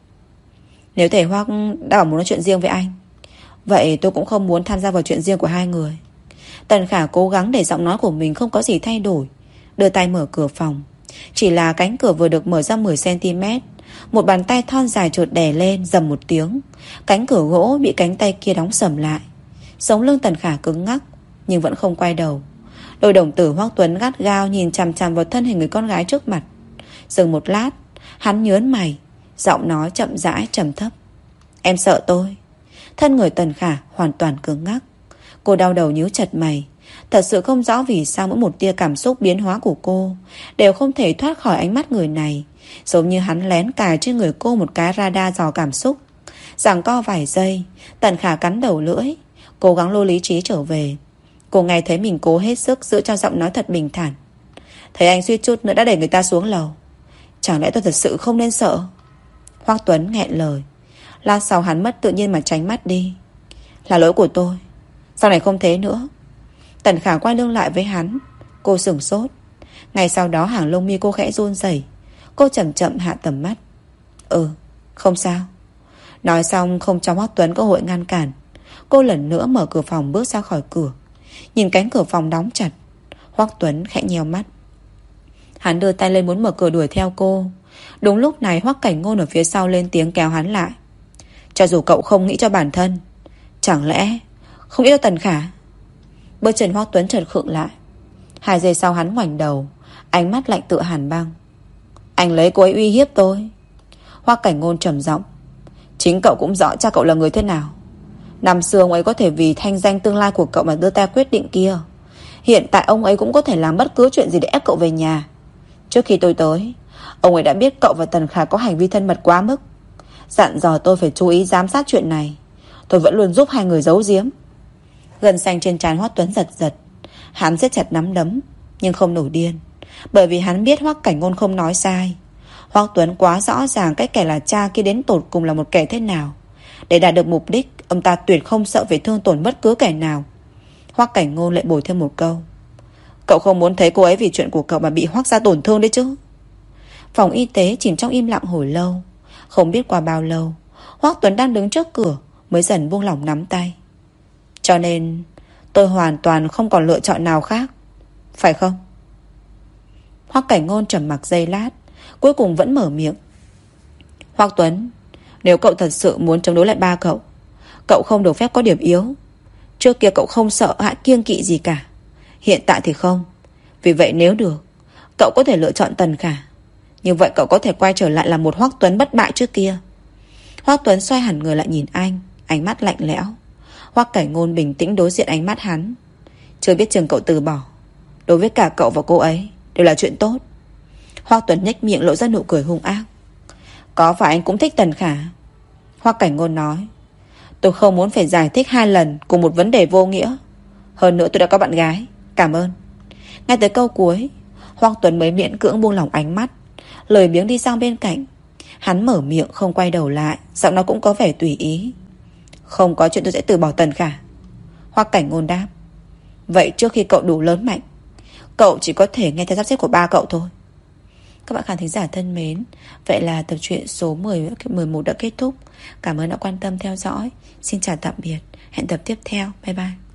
Nếu thầy Hoắc đã bảo muốn nói chuyện riêng với anh, vậy tôi cũng không muốn tham gia vào chuyện riêng của hai người. Tần Khả cố gắng để giọng nói của mình không có gì thay đổi, đưa tay mở cửa phòng. Chỉ là cánh cửa vừa được mở ra 10cm, một bàn tay thon dài chợt đè lên, rầm một tiếng. Cánh cửa gỗ bị cánh tay kia đóng sầm lại. Sống lưng Tần Khả cứng ngắc, nhưng vẫn không quay đầu. Đôi đồng tử Hoắc Tuấn gắt gao nhìn chằm chằm vào thân hình người con gái trước mặt. Dừng một lát, hắn nhớn mày, giọng nói chậm rãi trầm thấp. Em sợ tôi. Thân người Tần Khả hoàn toàn cứng ngắc. Cô đau đầu nhíu chặt mày. Thật sự không rõ vì sao mỗi một tia cảm xúc biến hóa của cô đều không thể thoát khỏi ánh mắt người này, giống như hắn lén cài trên người cô một cái radar dò cảm xúc. Giằng co vài giây, Tần Khả cắn đầu lưỡi, cố gắng lôi lý trí trở về. Cô nghe thấy mình cố hết sức giữ cho giọng nói thật bình thản. Thấy anh suýt chút nữa đã đẩy người ta xuống lầu, chẳng lẽ tôi thật sự không nên sợ? Hoắc Tuấn nghẹn lời. Lát sau hắn mất tự nhiên mà tránh mắt đi. Là lỗi của tôi, sau này không thế nữa. Tần Khả quay lưng lại với hắn. Cô sửng sốt. Ngay sau đó hàng lông mi cô khẽ run rẩy. Cô chậm chậm hạ tầm mắt. Không sao. Nói xong không cho Hoắc Tuấn cơ hội ngăn cản. Cô lần nữa mở cửa phòng bước ra khỏi cửa. Nhìn cánh cửa phòng đóng chặt, Hoắc Tuấn khẽ nheo mắt. Hắn đưa tay lên muốn mở cửa đuổi theo cô. Đúng lúc này Hoắc Cảnh Ngôn ở phía sau lên tiếng kéo hắn lại. Cho dù cậu không nghĩ cho bản thân, chẳng lẽ không yêu Tần Khả? Bước chân Hoắc Tuấn chợt khựng lại. 2 giây sau hắn ngoảnh đầu, ánh mắt lạnh tựa hàn băng. Anh lấy cô ấy uy hiếp tôi. Hoắc Cảnh Ngôn trầm giọng. Chính cậu cũng rõ cha cậu là người thế nào. Năm xưa ông ấy có thể vì thanh danh tương lai của cậu mà đưa ra quyết định kia. Hiện tại ông ấy cũng có thể làm bất cứ chuyện gì để ép cậu về nhà. Trước khi tôi tới, ông ấy đã biết cậu và Tần Khả có hành vi thân mật quá mức, dặn dò tôi phải chú ý giám sát chuyện này. Tôi vẫn luôn giúp hai người giấu giếm. Gân xanh trên trán Hoắc Tuấn giật giật. Hắn siết chặt nắm đấm nhưng không nổi điên, bởi vì hắn biết Hoắc Cảnh Ngôn không nói sai. Hoắc Tuấn quá rõ ràng cái kẻ là cha kia đến tột cùng là một kẻ thế nào. Để đạt được mục đích, ông ta tuyệt không sợ phải thương tổn bất cứ kẻ nào. Hoắc Cảnh Ngôn lại bồi thêm một câu. Cậu không muốn thấy cô ấy vì chuyện của cậu mà bị Hoắc gia tổn thương đấy chứ? Phòng y tế chìm trong im lặng hồi lâu. Không biết qua bao lâu, Hoắc Tuấn đang đứng trước cửa mới dần buông lỏng nắm tay. Cho nên tôi hoàn toàn không còn lựa chọn nào khác, phải không? Hoắc Cảnh Ngôn trầm mặc giây lát, cuối cùng vẫn mở miệng. Hoắc Tuấn, nếu cậu thật sự muốn chống đối lại ba cậu, cậu không được phép có điểm yếu. Trước kia cậu không sợ hãi kiêng kỵ gì cả, hiện tại thì không. Vì vậy nếu được, cậu có thể lựa chọn Tần Khả. Như vậy cậu có thể quay trở lại là một Hoắc Tuấn bất bại trước kia. Hoắc Tuấn xoay hẳn người lại nhìn anh, ánh mắt lạnh lẽo. Hoắc Cảnh Ngôn bình tĩnh đối diện ánh mắt hắn. Chưa biết chừng cậu từ bỏ, đối với cả cậu và cô ấy đều là chuyện tốt. Hoắc Tuấn nhếch miệng lộ ra nụ cười hung ác. Có phải anh cũng thích Tần Khả? Hoắc Cảnh Ngôn nói. Tôi không muốn phải giải thích 2 lần cùng một vấn đề vô nghĩa. Hơn nữa tôi đã có bạn gái. Cảm ơn. Ngay tới câu cuối, Hoắc Tuấn mới miễn cưỡng buông lỏng ánh mắt, lười biếng đi sang bên cạnh. Hắn mở miệng không quay đầu lại, giọng nó cũng có vẻ tùy ý. Không có chuyện tôi sẽ từ bỏ Tần Khả. Hoắc Cảnh Ngôn đáp. Vậy trước khi cậu đủ lớn mạnh, cậu chỉ có thể nghe theo sắp xếp của ba cậu thôi. Các bạn khán thính giả thân mến, vậy là tập truyện số 11 đã kết thúc. Cảm ơn đã quan tâm theo dõi. Xin chào tạm biệt. Hẹn tập tiếp theo. Bye bye.